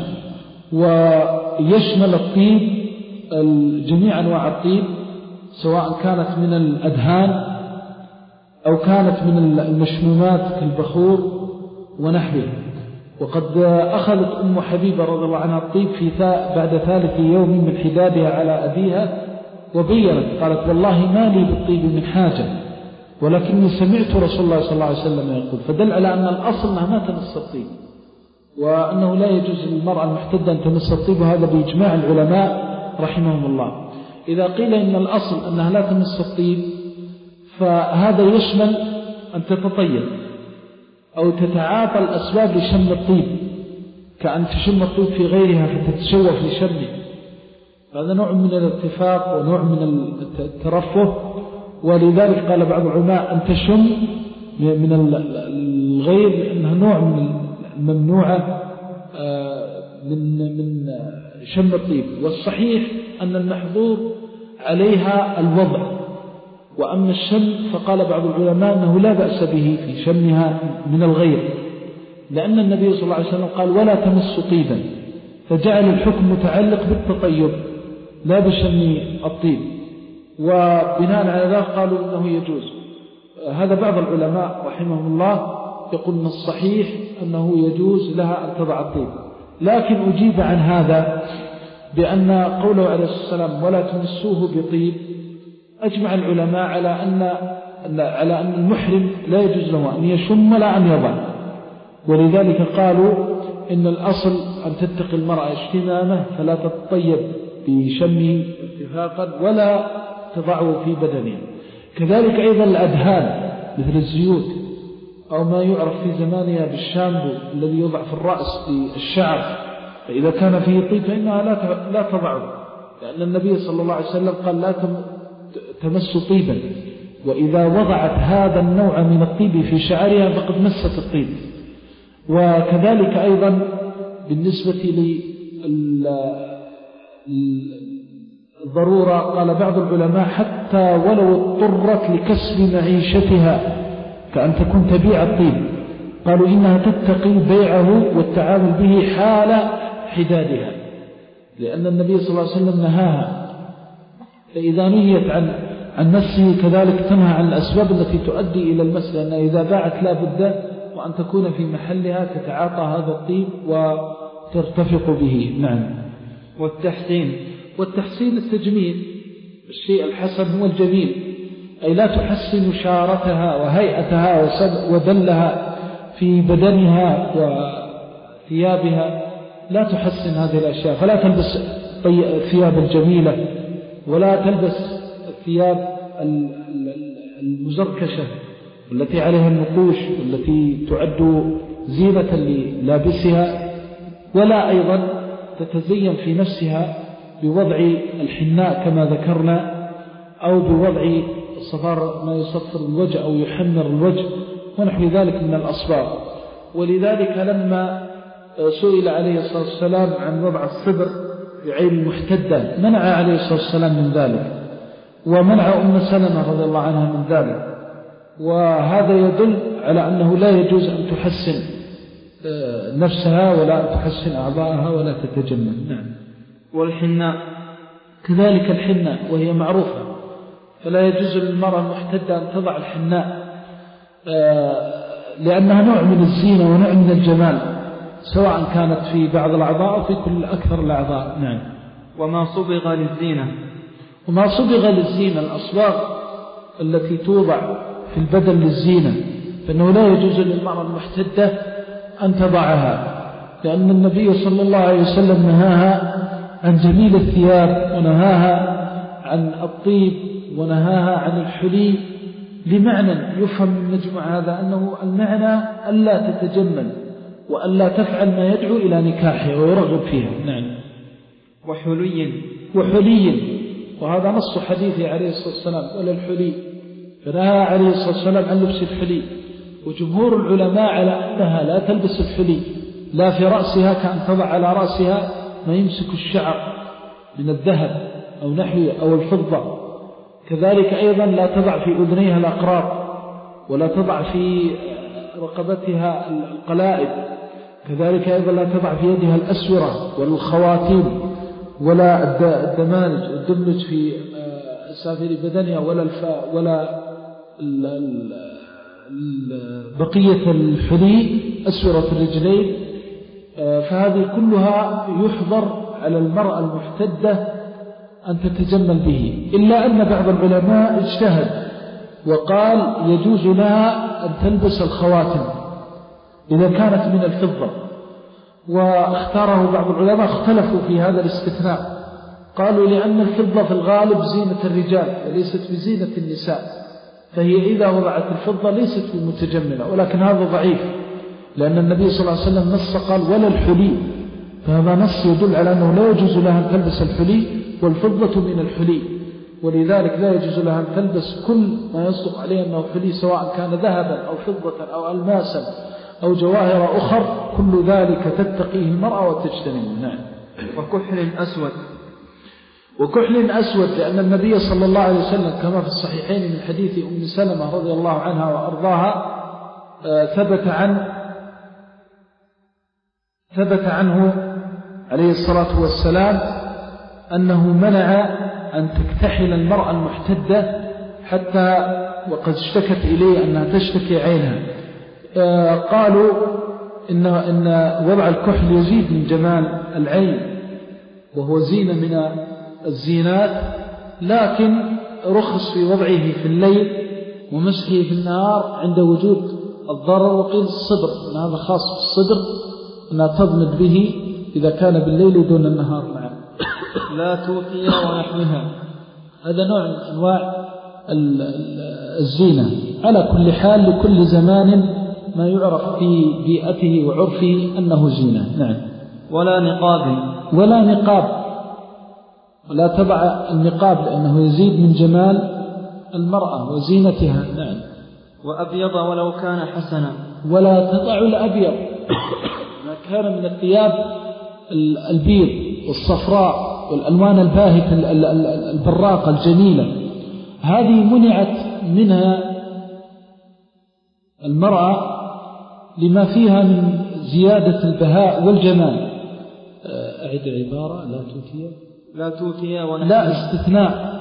ويشمل الطيب جميع أنواع الطيب، سواء كانت من الأدهان أو كانت من المشمومات كالبخور ونحوه. وقد أخذت أم حبيبة رضي الله عنها الطيب في بعد ثالث يوم من حدادها على أبيها، وبيّنت قالت والله ما لي بالطيب من حاجة، ولكني سمعت رسول الله صلى الله عليه وسلم يقول. فدل على أن الأصل أنها ما تمس الطيب، وأنه لا يجوز للمرأة المحتدة أن تمس الطيب، وهذا بإجماع العلماء رحمهم الله. إذا قيل إن الأصل أنها لا تمس الطيب، فهذا يشمل أن تتطيب أو تتعاطى الأسباب لشم الطيب، كأن تشم الطيب في غيرها فتتشوف لشمه. هذا نوع من الاتفاق ونوع من الترفه. ولذلك قال بعض العلماء أن تشم من الغير أنها نوع من الممنوعة من من شم الطيب. والصحيح أن المحظور عليها الوضع، وأما الشم فقال بعض العلماء أنه لا بأس به في شمها من الغير، لأن النبي صلى الله عليه وسلم قال ولا تمس طيبا، فجعل الحكم متعلق بالتطيب لا بشم الطيب. وبناء على ذلك قالوا أنه يجوز. هذا بعض العلماء رحمهم الله يقول أن الصحيح أنه يجوز لها أن تضع الطيب. لكن أجيب عن هذا بأن قوله عليه الصلاة والسلام ولا تمسوه بطيب، أجمع العلماء على أن على أن المحرم لا يجوز له أن يشم ولا أن يضع. ولذلك قالوا إن الأصل أن تتقي المرأة اشتمامه فلا تتطيب بشمه اتفاقا ولا تضعه في بدنها. كذلك أيضا الأدهان مثل الزيوت أو ما يعرف في زمانها بالشامبو الذي يوضع في الرأس في الشعر، فإذا كان فيه طيب فإنها لا لا تضعه، لأن النبي صلى الله عليه وسلم قال لا تمس طيبا، وإذا وضعت هذا النوع من الطيب في شعرها فقد مست الطيب. وكذلك أيضا بالنسبة للضرورة قال بعض العلماء حتى ولو اضطرت لكسب معيشتها كأن تكون تبيع الطيب، قالوا إنها تتقي بيعه والتعامل به حال حدادها، لأن النبي صلى الله عليه وسلم نهاها. فإذا نهيت عن عن نفسه كذلك تنهى عن الأسباب التي تؤدي إلى المس، لأن إذا باعت لا بد وأن تكون في محلها تتعاطى هذا الطيب وترتفق به. نعم. والتحسين والتحسين التجميل، الشيء الحسن هو الجميل، أي لا تحسن شعرتها وهيئتها ودلها في بدنها وثيابها، لا تحسن هذه الأشياء، فلا تلبس الثياب الجميلة ولا تلبس الثياب المزركشة التي عليها النقوش والتي تعد زينة للابسها، ولا أيضا تتزين في نفسها بوضع الحناء كما ذكرنا، أو بوضع الصفار ما يصفر الوجه أو يحمر الوجه ونحو ذلك من الأصفار. ولذلك لما سئل عليه الصلاة والسلام عن وضع الصبر بعين المحتدة منع عليه الصلاة والسلام من ذلك، ومنع أم سلمة رضي الله عنها من ذلك. وهذا يدل على أنه لا يجوز أن تحسن نفسها ولا تحسن أعضاءها ولا تتجمل. نعم. والحناء كذلك الحناء وهي معروفة، فلا يجوز للمرأة المحتدة أن تضع الحناء لأنها نوع من الزينة ونوع من الجمال، سواء كانت في بعض الأعضاء أو في كل أكثر الأعضاء. نعم. وما صبغ للزينة وما صبغ للزينة الأصباغ التي توضع في البدن للزينة، فإنه لا يجوز للمرأة المحتدة أن تضعها، لأن النبي صلى الله عليه وسلم نهاها عن جميل الثياب ونهاها عن الطيب ونهاها عن الحلي، لمعنى يفهم من مجمع هذا أنه المعنى ألا تتجمل وألا تفعل ما يدعو إلى نكاحها ويرغب فيها. نعم. وحلي وحلي وهذا نص حديثه عليه الصلاة والسلام ولا الحلي، فنهى عليه الصلاة والسلام عن لبس الحلي. وجمهور العلماء على أنها لا تلبس الحلي لا في رأسها كأن تضع على رأسها ما يمسك الشعر من الذهب أو نحوه أو الفضة. كذلك أيضا لا تضع في أذنيها الأقراط، ولا تضع في رقبتها القلائد، كذلك أيضا لا تضع في يدها الأسورة والخواتيم ولا الدمانج والدمج في أسافل بدنها ولا الفاء ولا بقية الحلي أسورة الرجلين. فهذه كلها يحظر على المرأة المحتدة أن تتجمل به، إلا أن بعض العلماء اجتهد وقال يجوز لها أن تلبس الخواتم إذا كانت من الفضة، واختاره بعض العلماء اختلفوا في هذا الاستثناء، قالوا لأن الفضة في الغالب زينة الرجال وليست بزينة النساء، فهي إذا وضعت الفضة ليست بمتجملة. ولكن هذا ضعيف، لأن النبي صلى الله عليه وسلم نص قال ولا الحلي، فهذا نص يدل على أنه لا يجوز لها أن تلبس الحلي، والفضة من الحلي، ولذلك لا يجوز لها أن تلبس كل ما يصدق عليه أنه حلي، سواء كان ذهبا أو فضة أو ألماسا أو جواهر أخر، كل ذلك تتقيه المرأة وتجتنبه. نعم. وكحل أسود وكحل أسود لأن النبي صلى الله عليه وسلم كما في الصحيحين من حديث أم سلمة رضي الله عنها وأرضاها ثبت عن ثبت عنه عليه الصلاة والسلام أنه منع أن تكتحل المرأة المحتدة حتى وقد اشتكت إليه أنها تشتكي عينها. قالوا إن, إن وضع الكحل يزيد من جمال العين وهو زينة من الزينات، لكن رخص في وضعه في الليل ومسحه في النهار عند وجود الضرر. وقيل الصدر أن هذا خاص بالصدر، أنها تضمد به إذا كان بالليل دون النهار. معه لا توتي ونحوها، هذا نوع من أنواع الزينة. على كل حال لكل زمان ما يعرف في بيئته وعرفه أنه زينة. نعم. ولا نقاب ولا نقاب، ولا تضع النقاب لأنه يزيد من جمال المرأة وزينتها. نعم. وأبيض ولو كان حسنا، ولا تضع الأبيض ما كان من الثياب البيض والصفراء والألوان الباهتة البراقة الجميلة، هذه منعت منها المرأة لما فيها من زيادة البهاء والجمال. أعد عبارة لا توتي لا توتي ونحوها، لا استثناء،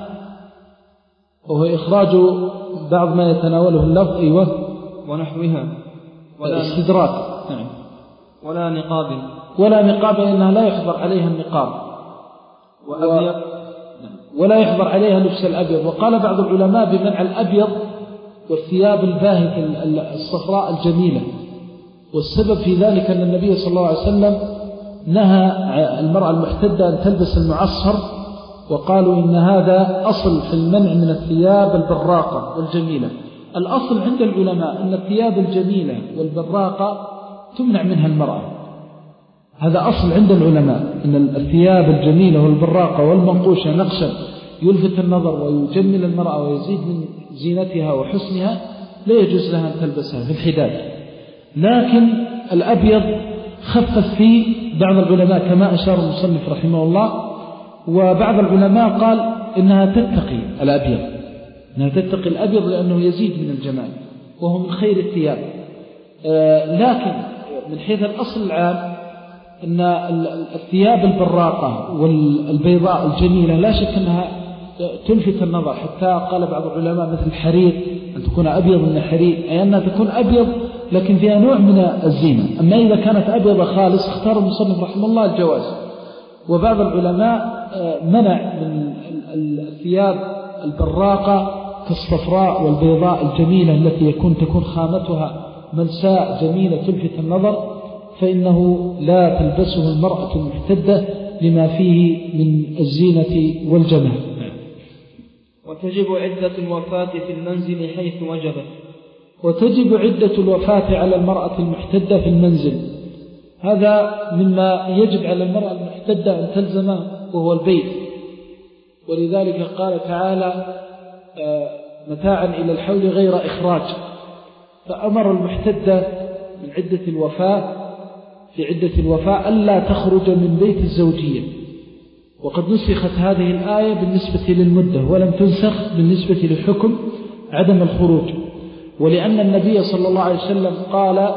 وهو إخراج بعض ما يتناوله اللفظ. أيوة. ونحوها ولا استدراك. نعم. ولا نقاب ولا نقاب إنها لا يحضر عليها النقاب. وأبيض و... ولا يحضر عليها لبس الأبيض. وقال بعض العلماء بمنع الأبيض والثياب الباهتة الصفراء الجميلة، والسبب في ذلك أن النبي صلى الله عليه وسلم نهى المرأة المحتدة أن تلبس المعصفر، وقالوا إن هذا أصل في المنع من الثياب البراقة والجميلة. الأصل عند العلماء أن الثياب الجميلة والبراقة تمنع منها المرأة، هذا أصل عند العلماء، أن الثياب الجميلة والبراقة والمنقوشة نقشا يلفت النظر ويجمل المرأة ويزيد من زينتها وحسنها لا يجوز لها أن تلبسها في الحداد. لكن الأبيض خفف فيه بعض العلماء كما أشار المصنف رحمه الله، وبعض العلماء قال إنها تتقي الأبيض، إنها تتقي الأبيض لأنه يزيد من الجمال وهو من خير الثياب. آه لكن من حيث الأصل العام أن الثياب البراقة والبيضاء الجميلة لا شك أنها تلفت النظر، حتى قال بعض العلماء مثل الحرير أن تكون أبيض من الحرير، أي أنها تكون أبيض لكن فيها نوع من الزينة. أما إذا كانت أبيض خالص اختار المصنف رحمه الله الجواز. وبعض العلماء منع من الثياب البراقة كالصفراء والبيضاء الجميلة التي يكون تكون خامتها ملساء جميلة تلفت النظر، فإنه لا تلبسه المرأة المحتدة لما فيه من الزينة والجمال. وتجب عدة الوفاة في المنزل حيث وجبت. وتجب عدة الوفاة على المرأة المحتدة في المنزل، هذا مما يجب على المرأة المحتدة أن تلزمه وهو البيت، ولذلك قال تعالى متاعا إلى الحول غير إخراج. فأمر المحتدة من عدة الوفاة في عدة الوفاة ألا تخرج من بيت الزوجية، وقد نسخت هذه الآية بالنسبة للمدة ولم تنسخ بالنسبة لحكم عدم الخروج. ولأن النبي صلى الله عليه وسلم قال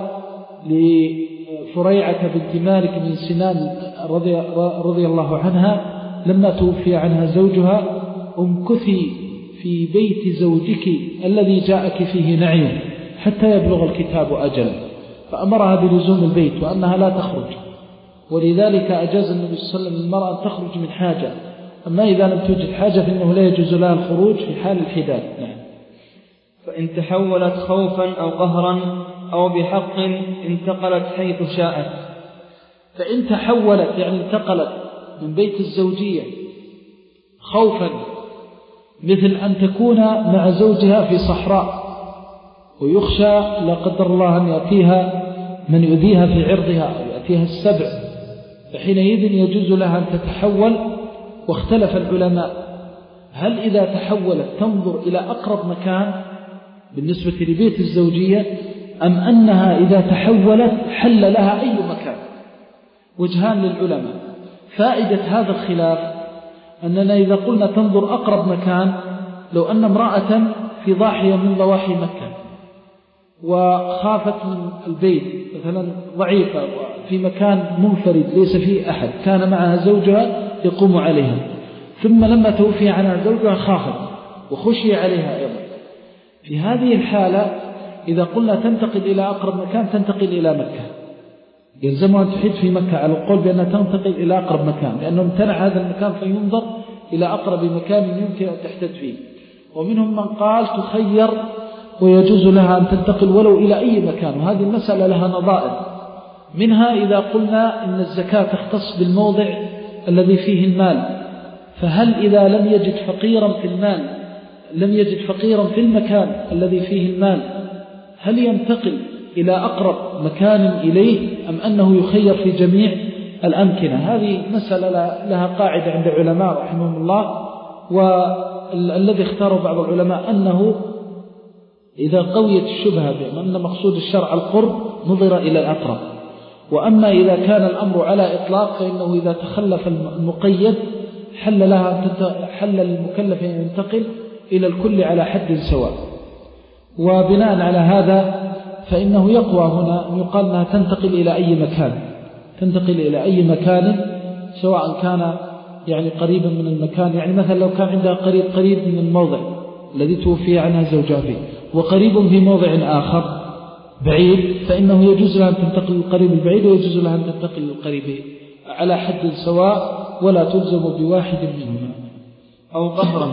لفريعة بنت مالك بن سنان رضي, رضي الله عنها لما توفي عنها زوجها: امكثي في بيت زوجك الذي جاءك فيه نعي حتى يبلغ الكتاب أجل، فأمرها بلزوم البيت وأنها لا تخرج. ولذلك أجاز النبي صلى الله عليه وسلم المرأة أن تخرج من حاجة، أما إذا لم توجد حاجة فإنه لا يجوز لها الخروج في حال الحداد. نعم. فإن تحولت خوفا أو قهرا أو بحق انتقلت حيث شاءت. فإن تحولت يعني انتقلت من بيت الزوجية خوفا، مثل أن تكون مع زوجها في صحراء ويخشى لا قدر الله أن يأتيها من يؤذيها في عرضها أو يأتيها السبع، فحينئذ يجوز لها أن تتحول. واختلف العلماء هل إذا تحولت تنظر إلى أقرب مكان بالنسبة لبيت الزوجية، أم أنها إذا تحولت حل لها أي مكان؟ وجهان للعلماء. فائدة هذا الخلاف أننا إذا قلنا تنظر أقرب مكان، لو أن امرأة في ضاحية من ضواحي مكة وخافت من البيت مثلا ضعيفة في مكان منفرد ليس فيه أحد، كان معها زوجها يقوم عليها، ثم لما توفي عنها زوجها خافت وخشي عليها أيضا، في هذه الحالة إذا قلنا تنتقل إلى أقرب مكان تنتقل إلى مكة، يلزمها أن تحيد في مكة على القول بأنها تنتقل إلى أقرب مكان، لأنه امتنع هذا المكان فينظر إلى أقرب مكان يمكن أن تحتد فيه. ومنهم من قال تخير ويجوز لها أن تنتقل ولو إلى أي مكان، وهذه المسألة لها نظائر. منها إذا قلنا إن الزكاة تختص بالموضع الذي فيه المال، فهل إذا لم يجد فقيرا في المال لم يجد فقيرا في المكان الذي فيه المال هل ينتقل إلى أقرب مكان إليه أم أنه يخير في جميع الأمكنة؟ هذه مسألة لها قاعدة عند علماء رحمهم الله، والذي اختاره بعض العلماء أنه إذا قويت الشبهة بأن مقصود الشرع القرب نظر إلى الأقرب، وأما إذا كان الأمر على إطلاق فإنه إذا تخلف المقيد حل لها حل للمكلف أن ينتقل إلى الكل على حد سواء. وبناء على هذا فإنه يقوى هنا أن يقال أنها تنتقل إلى أي مكان، تنتقل إلى أي مكان سواء كان يعني قريبا من المكان، يعني مثلا لو كان عندها قريب قريب من الموضع الذي توفي عنها زوجها فيه وقريب في موضع آخر بعيد، فإنه يجوز لها أن تنتقل للقريب البعيد ويجوز لها أن تنتقل للقريب على حد سواء ولا تلزم بواحد منهما. أو قهرا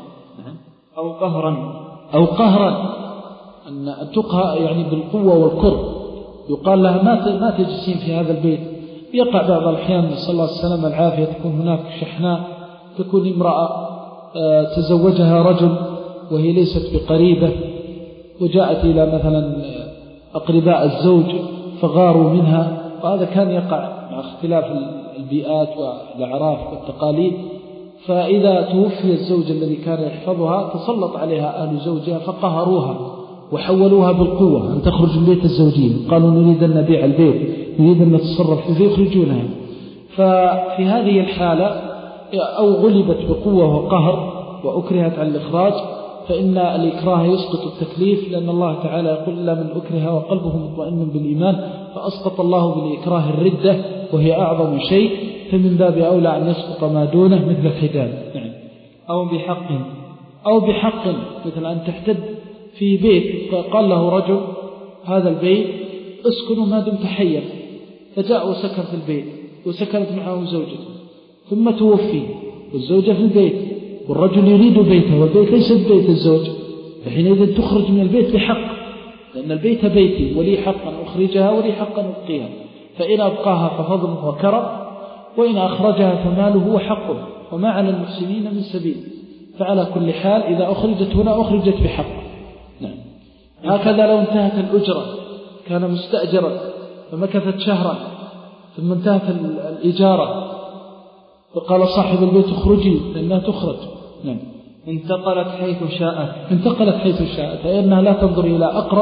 أو قهرا أو قهرا أن تقهى يعني بالقوة والكره، يقال لها ما ما تجلسين في هذا البيت. يقع بعض الأحيان صلى الله عليه وسلم العافية تكون هناك شحناء، تكون امرأة تزوجها رجل وهي ليست بقريبة وجاءت إلى مثلا أقرباء الزوج فغاروا منها، وهذا كان يقع مع اختلاف البيئات والأعراف والتقاليد. فإذا توفي الزوج الذي كان يحفظها تسلط عليها أهل زوجها فقهروها وحولوها بالقوة أن تخرج من بيت الزوجين، قالوا نريد أن نبيع البيت، نريد أن نتصرف فيه، يخرجونها. ففي هذه الحالة أو غلبت بقوة وقهر وأكرهت على الإخراج، فإن الإكراه يسقط التكليف، لأن الله تعالى يقول إلا من أكره وقلبه مطمئن بالإيمان، فأسقط الله بالإكراه الردة وهي أعظم شيء، فمن باب أولى أن يسقط ما دونه مثل الحداد. يعني أو بحق أو بحق مثل أن تحتد في بيت قال له رجل هذا البيت اسكنوا ما دمت حيا، فجاء وسكن في البيت وسكنت معه زوجته، ثم توفي والزوجة في البيت والرجل يريد بيته والبيت ليس بيت الزوج، فحينئذ تخرج من البيت بحق، لأن البيت بيتي ولي حق أن أخرجها ولي حق أن أبقيها، فإن أبقاها ففضل وكرم، وإن أخرجها فماله وحقه، وما على المحسنين من سبيل. فعلى كل حال إذا أخرجت هنا أخرجت بحق. نعم. هكذا لو انتهت الأجرة كان مستأجرا فمكثت شهرا ثم انتهت الإجارة فقال صاحب البيت اخرجي لأنها تخرج. نعم. انتقلت حيث شاءت انتقلت حيث شاءت، أي أنها لا تنظر إلى أقرب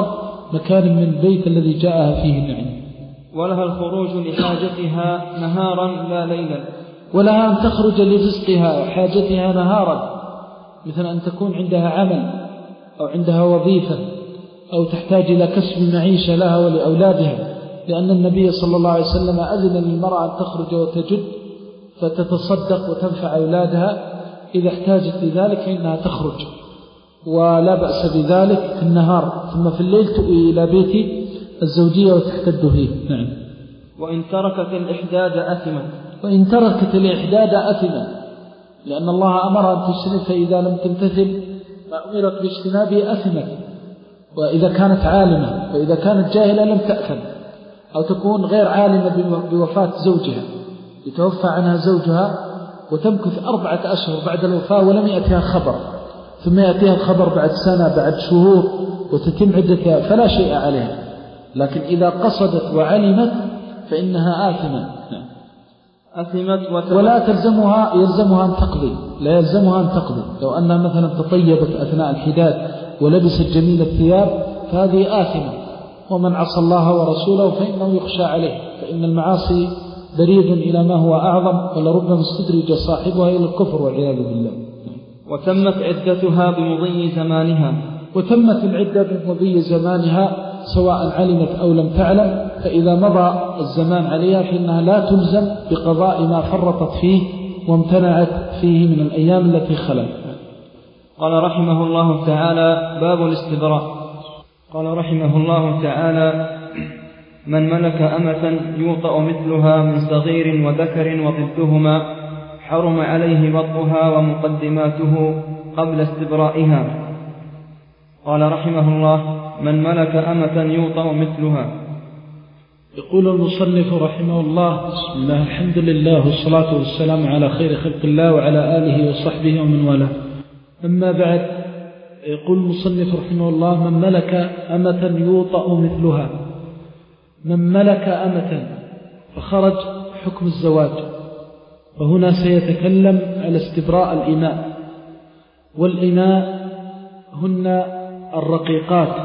مكان من البيت الذي جاءها فيه النعيم. ولها الخروج لحاجتها نهارا لا ليلا. ولها أن تخرج لرزقها وحاجتها نهارا، مثل أن تكون عندها عمل أو عندها وظيفة أو تحتاج إلى كسب المعيشة لها ولأولادها، لأن النبي صلى الله عليه وسلم أذن للمرأة أن تخرج وتجد فتتصدق وتنفع أولادها، إذا احتاجت لذلك فإنها تخرج ولا بأس بذلك في النهار، ثم في الليل تؤوي إلى بيت الزوجية وتحتد فيه. نعم. وإن تركت الإحداد أثمت. وإن تركت الإحداد أثمت، لأن الله أمر أن تجتنب، فإذا لم تمتثل ما أمرت باجتنابه أثمت. وإذا كانت عالمة، وإذا كانت جاهلة لم تأثم، أو تكون غير عالمة بوفاة زوجها، يتوفى عنها زوجها وتمكث أربعة أشهر بعد الوفاة ولم يأتيها خبر، ثم يأتيها الخبر بعد سنة بعد شهور وتتم عدتها، فلا شيء عليها. لكن إذا قصدت وعلمت فإنها آثمة. أثمت ولا تلزمها يلزمها أن تقضي، لا يلزمها أن تقضي. لو أنها مثلا تطيبت أثناء الحداد ولبست جميل الثياب فهذه آثمة، ومن عصى الله ورسوله فإنه يخشى عليه، فإن المعاصي بريد إلى ما هو أعظم، ولربما استدرج صاحبها إلى الكفر والعياذ بالله. وتمت عدتها بمضي زمانها. وتمت العدة بمضي زمانها سواء علمت أو لم تعلم، فإذا مضى الزمان عليها فإنها لا تلزم بقضاء ما فرطت فيه وامتنعت فيه من الأيام التي خلت. قال رحمه الله تعالى: باب الاستبراء. قال رحمه الله تعالى: من ملك أمة يوطأ مثلها من صغير وذكر وضدهما حرم عليه وطئها ومقدماته قبل استبرائها. قال رحمه الله: من ملك أمة يوطأ مثلها. يقول المصنف رحمه الله: بسم الله، الحمد لله، والصلاة والسلام على خير خلق الله وعلى آله وصحبه ومن والاه. أما بعد، يقول المصنف رحمه الله: من ملك أمة يوطأ مثلها. من ملك أمة، فخرج حكم الزواج، وهنا سيتكلم على استبراء الإماء. والإماء هن الرقيقات،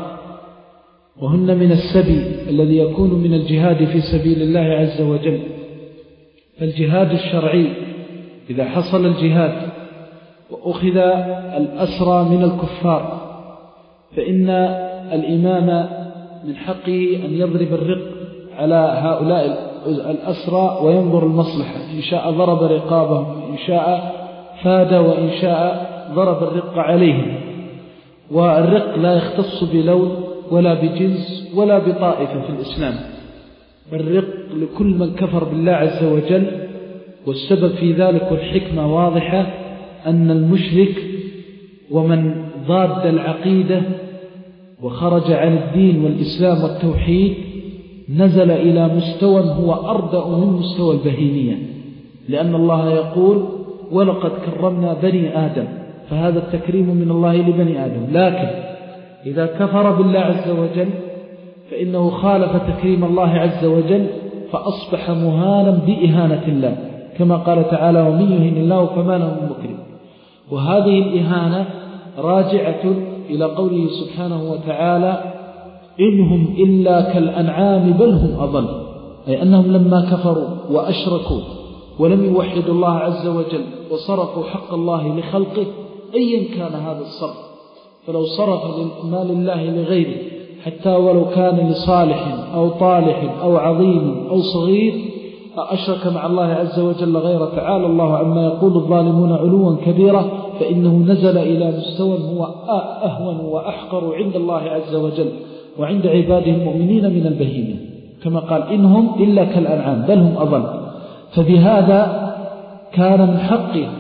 وهن من السبي الذي يكون من الجهاد في سبيل الله عز وجل. فالجهاد الشرعي إذا حصل الجهاد وأخذ الأسرى من الكفار، فإن الإمام من حقه أن يضرب الرق على هؤلاء الأسرى وينظر المصلحة، إن شاء ضرب رقابهم، إن شاء فاد، وإن شاء ضرب الرق عليهم. والرق لا يختص بلون ولا بجنس ولا بطائفة في الإسلام، الرق لكل من كفر بالله عز وجل. والسبب في ذلك والحكمة واضحة، أن المشرك ومن ضاد العقيدة وخرج عن الدين والإسلام والتوحيد نزل إلى مستوى هو أردأ من مستوى البهيمية، لأن الله يقول: ولقد كرمنا بني آدم، فهذا التكريم من الله لبني آدم. لكن إذا كفر بالله عز وجل فإنه خالف تكريم الله عز وجل، فأصبح مهانا بإهانة الله، كما قال تعالى: ومن يهن الله فما له من مكرم. وهذه الإهانة راجعة إلى قوله سبحانه وتعالى: إنهم إلا كالأنعام بل هم أضل، أي أنهم لما كفروا وأشركوا ولم يوحدوا الله عز وجل وصرفوا حق الله لخلقه، أيا كان هذا الصرف، فلو صرف ما لله لغيره حتى ولو كان لصالح أو طالح أو عظيم أو صغير، أشرك مع الله عز وجل غير تعالى الله عما يقول الظالمون علوا كبيرا، فإنه نزل إلى مستوى هو أهون وأحقر عند الله عز وجل وعند عباده المؤمنين من البهيمة، كما قال: إنهم إلا كالأنعام بل هم أضل. فبهذا كان من حقه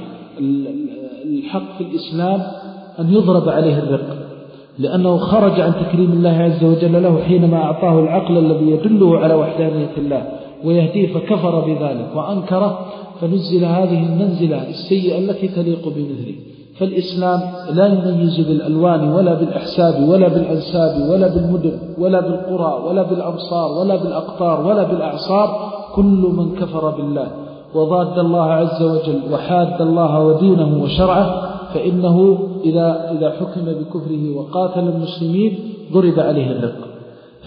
الحق في الإسلام أن يضرب عليه الرق، لأنه خرج عن تكريم الله عز وجل له حينما أعطاه العقل الذي يدله على وحدانية الله ويهديه، فكفر بذلك وأنكره، فنزل هذه المنزلة السيئة التي تليق بمثله. فالإسلام لا يميز بالألوان ولا بالأحساب ولا بالأنساب ولا بالمدن ولا بالقرى ولا بالأمصار ولا بالأقطار ولا بالأعصار. كل من كفر بالله وضاد الله عز وجل وحاد الله ودينه وشرعه، فإنه إذا, إذا حكم بكفره وقاتل المسلمين ضرب عليه الرق.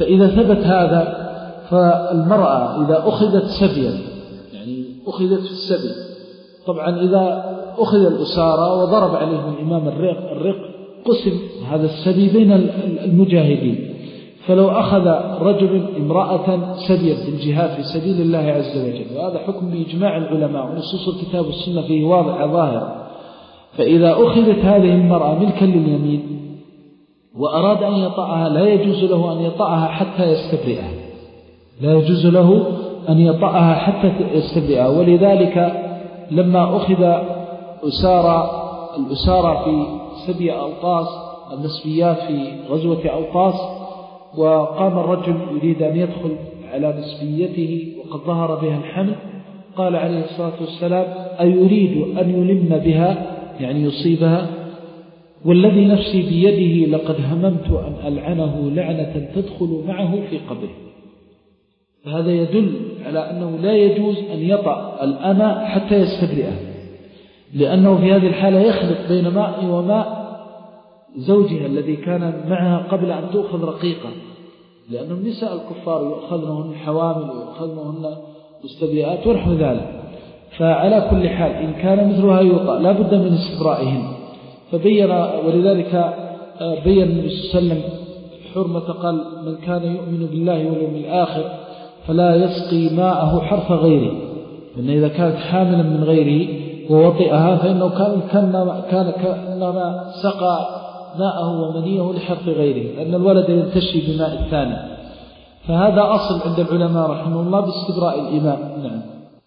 فإذا ثبت هذا فالمرأة إذا أخذت سبيا، يعني أخذت في السبي، طبعا إذا أخذ الأسارة وضرب عليهم الإمام الرق, الرق قسم هذا السبي بين المجاهدين. فلو أخذ رجل امرأة سبيا في الجهاد في سبيل الله عز وجل، وهذا حكم بإجماع العلماء ونصوص الكتاب والسنة فيه واضح ظاهر، فإذا أخذت هذه المرأة ملكا لليمين وأراد أن يطأها لا يجوز له أن يطأها حتى يستبرئها، لا يجوز له أن يطأها حتى يستبرئها. ولذلك لما أخذ أسارة الأسارة في سبي أوطاس، النسبيات في غزوة أوطاس، وقام الرجل يريد أن يدخل على نسبيته وقد ظهر بها الحمل، قال عليه الصلاة والسلام: أيريد أن يلم بها، يعني يصيبها، والذي نفسي بيده لقد هممت أن ألعنه لعنة تدخل معه في قبره. فهذا يدل على أنه لا يجوز أن يطأ الأمة حتى يستبرئها، لأنه في هذه الحالة يخلط بين ماء وماء زوجها الذي كان معها قبل أن تأخذ رقيقة، لأن النساء الكفار يؤخذنهن حوامل ويؤخذنهن مستبرئات ونحو ذلك. فعلى كل حال إن كان مثلها يطأ لا بد من استبرائهن. فبين ولذلك بين النبي صلى الله عليه وسلم حرمة، قال: من كان يؤمن بالله واليوم الآخر فلا يسقي ماءه حرف غيره، فإن إذا كانت حاملا من غيره ووطئها فإنه كان كان كأنما سقى ماءه ومنيه لحرف غيره، لأن الولد ينتشي بماء الثاني. فهذا أصل عند العلماء رحمه الله باستبراء الإمام. نعم.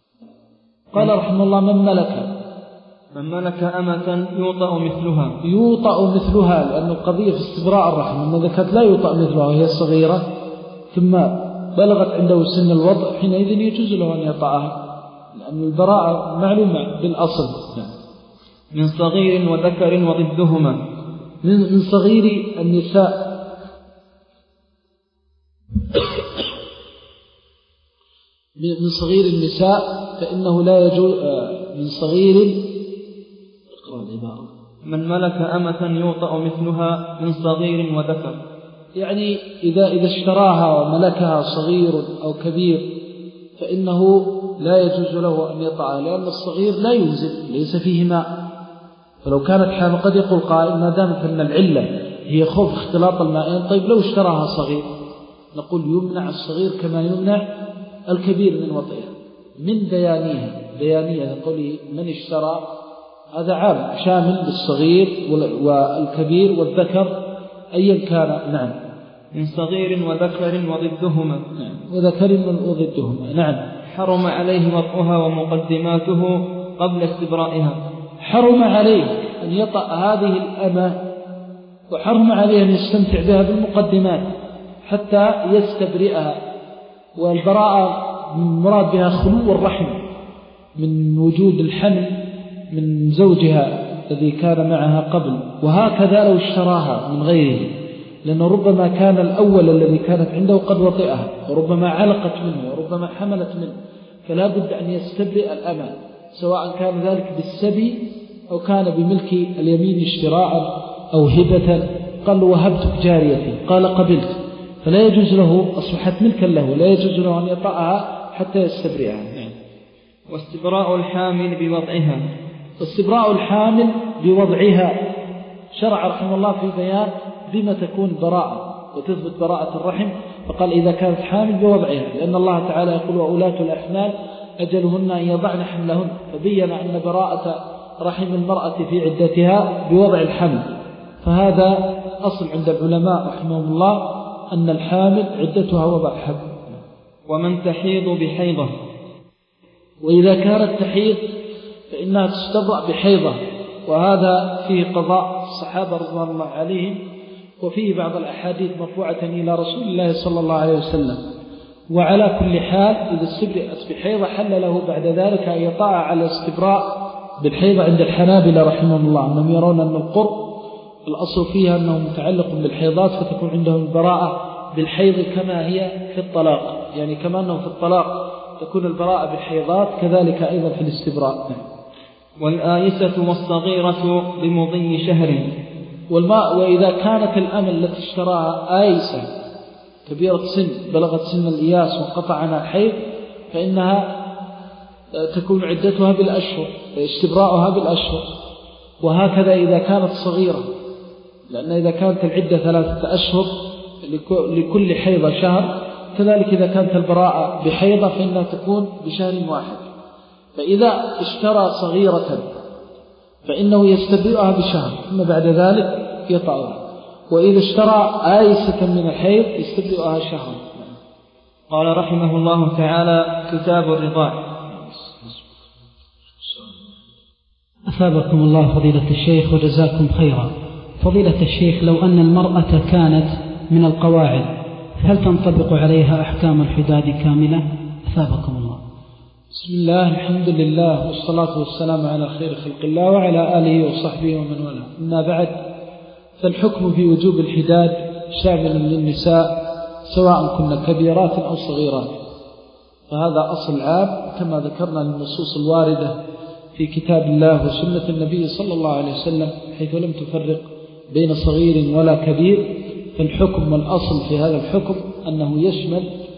قال رحمه الله: من ملك من ملك أمة يوطأ مثلها يوطأ مثلها، لأن القضية في استبراء الرحم، أن إذا كانت لا يوطأ مثلها وهي صغيرة ثم بلغت عنده سن الوضع حينئذ يجوز له أن يطأها، لأن البراءة معلومة بالأصل. من صغير وذكر وضدهما، من صغير النساء من صغير النساء فإنه لا يجوز. من صغير من ملك أمة يوطأ مثلها من صغير وذكر، يعني إذا إذا اشتراها وملكها صغير أو كبير فإنه لا يجوز له أن يطأها، لأن الصغير لا ينزل ليس فيه ماء. فلو كانت حامل قد يقول قائل: ما دامت أن العلة هي خوف اختلاط المائين، طيب لو اشتراها صغير، نقول يمنع الصغير كما يمنع الكبير من وطئها من بيانيها. بيانية نقول من اشترى، هذا عام شامل للصغير والكبير والذكر أيا كان. نعم. من صغير وذكر وضدهما. نعم. وذكر وضدهما. نعم. حرم عليه وطئها ومقدماته قبل استبرائها. حرم عليه أن يطأ هذه الأمة، وحرم عليه أن يستمتع بها بالمقدمات حتى يستبرئها. والبراءة مراد بها خلو الرحم من وجود الحمل من زوجها الذي كان معها قبل، وهكذا لو اشتراها من غيره، لأنه ربما كان الأول الذي كانت عنده قد وطئها، وربما علقت منه، وربما حملت منه، فلا بد أن يستبرئ الأمة، سواء كان ذلك بالسبي أو كان بملك اليمين اشتراء أو هبة. قال: وهبتك جاريتي، قال: قبلت، فلا يجوز له، أصبحت ملكا له، لا يجوز له أن يطأها حتى يستبرئها. نعم. واستبراء الحامل بوضعها. واستبراء الحامل بوضعها، شرع رحمه الله في بيان بما تكون براءة وتثبت براءة الرحم، فقال: إذا كانت حامل بوضعها، لأن الله تعالى يقول: وأولاة الأحمال أجلهن أن يضعن حملهن، فبين أن براءة رحم المرأة في عدتها بوضع الحمل. فهذا أصل عند العلماء رحمهم الله أن الحامل عدتها وضع الحمل. ومن تحيض بحيضة. وإذا كانت تحيض فإنها تستبرأ بحيضة، وهذا فيه قضاء الصحابة رضوان الله عليهم، وفيه بعض الأحاديث مرفوعة إلى رسول الله صلى الله عليه وسلم. وعلى كل حال إذا استبرأت بحيضة حل له بعد ذلك أن يطاع على استبراء بالحيضة عند الحنابلة رحمهم الله، أنهم يرون أن القرء الأصل فيها أنه متعلق بالحيضات، فتكون عندهم البراءة بالحيض كما هي في الطلاق، يعني كما أنه في الطلاق تكون البراءة بالحيضات كذلك أيضا في الاستبراء. والآيسة والصغيرة بمضي شهر. والماء. وإذا كانت الأمة التي اشتراها آيسة كبيرة سن بلغت سن الإياس وانقطع عنها الحيض فإنها تكون عدتها بالأشهر، استبراؤها بالأشهر. وهكذا إذا كانت صغيرة، لأن إذا كانت العدة ثلاثة أشهر لكل حيضة شهر، كذلك إذا كانت البراءة بحيضة فإنها تكون بشهر واحد. فإذا اشترى صغيرة فإنه يستبرئها بشهر ثم بعد ذلك يطأها، وإذا اشترى آيسة من الحيض يستبرئها شهرا. قال رحمه الله تعالى: كتاب الرضاع. أثابكم الله فضيلة الشيخ وجزاكم خيرا. فضيلة الشيخ، لو أن المرأة كانت من القواعد هل تنطبق عليها أحكام الحداد كاملة؟ أثابكم الله. بسم الله، الحمد لله، والصلاة والسلام على خير خلق الله وعلى آله وصحبه ومن والاه. أما بعد، فالحكم في وجوب الحداد شامل للنساء سواء كن كبيرات أو صغيرات، فهذا أصل عام كما ذكرنا للنصوص الواردة في كتاب الله وسنة النبي صلى الله عليه وسلم، حيث لم تفرق بين صغير ولا كبير. فالحكم والأصل في هذا الحكم أنه يشمل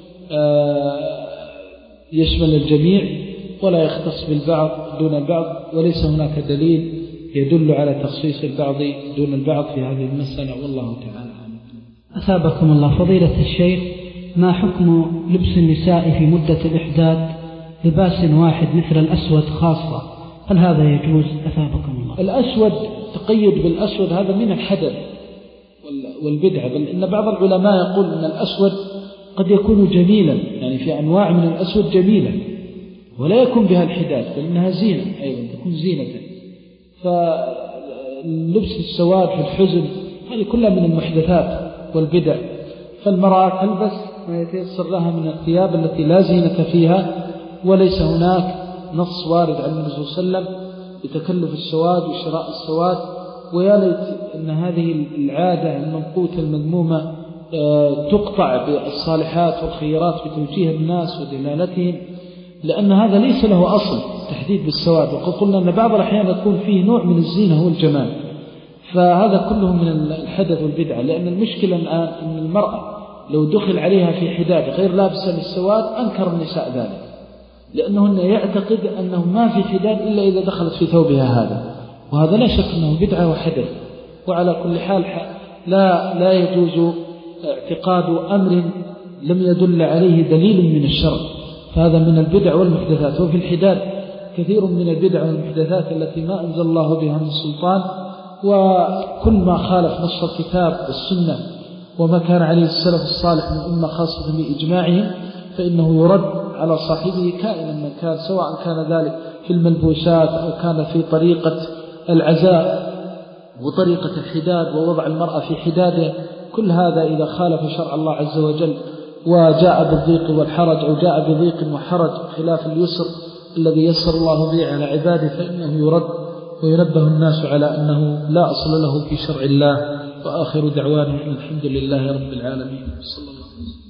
يشمل الجميع ولا يختص بالبعض دون البعض، وليس هناك دليل يدل على تخصيص البعض دون البعض في هذه المسألة، والله تعالى أعلم. أثابكم الله فضيلة الشيخ، ما حكم لبس النساء في مدة الإحداد لباس واحد مثل الأسود خاصة، هل هذا يجوز؟ أثابكم الله. الأسود، تقيد بالأسود هذا من الحدث والبدعة، بل إن بعض العلماء يقول أن الأسود قد يكون جميلا، يعني في أنواع من الأسود جميلة ولا يكون بها الحداد، بل إنها زينة أيضا، تكون زينة. فلبس السواد في الحزن هذه كلها من المحدثات والبدع. فالمرأة تلبس ما يتيسر لها من الثياب التي لا زينة فيها، وليس هناك نص وارد عن النبي صلى الله عليه وسلم بتكلف السواد وشراء السواد. ويا ليت أن هذه العادة المنقوطة المذمومة تقطع بالصالحات والخيرات بتوجيه الناس ودلالتهم، لأن هذا ليس له أصل تحديد بالسواد. وقد قلنا أن بعض الأحيان يكون فيه نوع من الزينة والجمال، فهذا كله من الحدث والبدعة. لأن المشكلة الآن أن المرأة لو دخل عليها في حداد غير لابسة للسواد أنكر النساء ذلك، لأنهن يعتقد أنه ما في حداد إلا إذا دخلت في ثوبها هذا، وهذا لا شك أنه بدعة وحدث. وعلى كل حال لا لا يجوز اعتقاد أمر لم يدل عليه دليل من الشرع، فهذا من البدع والمحدثات. وفي الحداد كثير من البدع والمحدثات التي ما أنزل الله بها من سلطان، وكل ما خالف نص الكتاب والسنة وما كان عليه السلف الصالح من أمة خاصة بإجماعهم فإنه يرد على صاحبه كائنا من كان، سواء كان ذلك في الملبوسات أو كان في طريقة العزاء وطريقة الحداد ووضع المرأة في حداده. كل هذا إذا خالف شرع الله عز وجل وجاء بالضيق والحرج أو جاء بضيق وحرج خلاف اليسر الذي يسر الله به على عباده فإنه يرد، وينبه الناس على أنه لا أصل له في شرع الله. وآخر دعوانا الحمد لله رب العالمين. صلى الله عليه وسلم.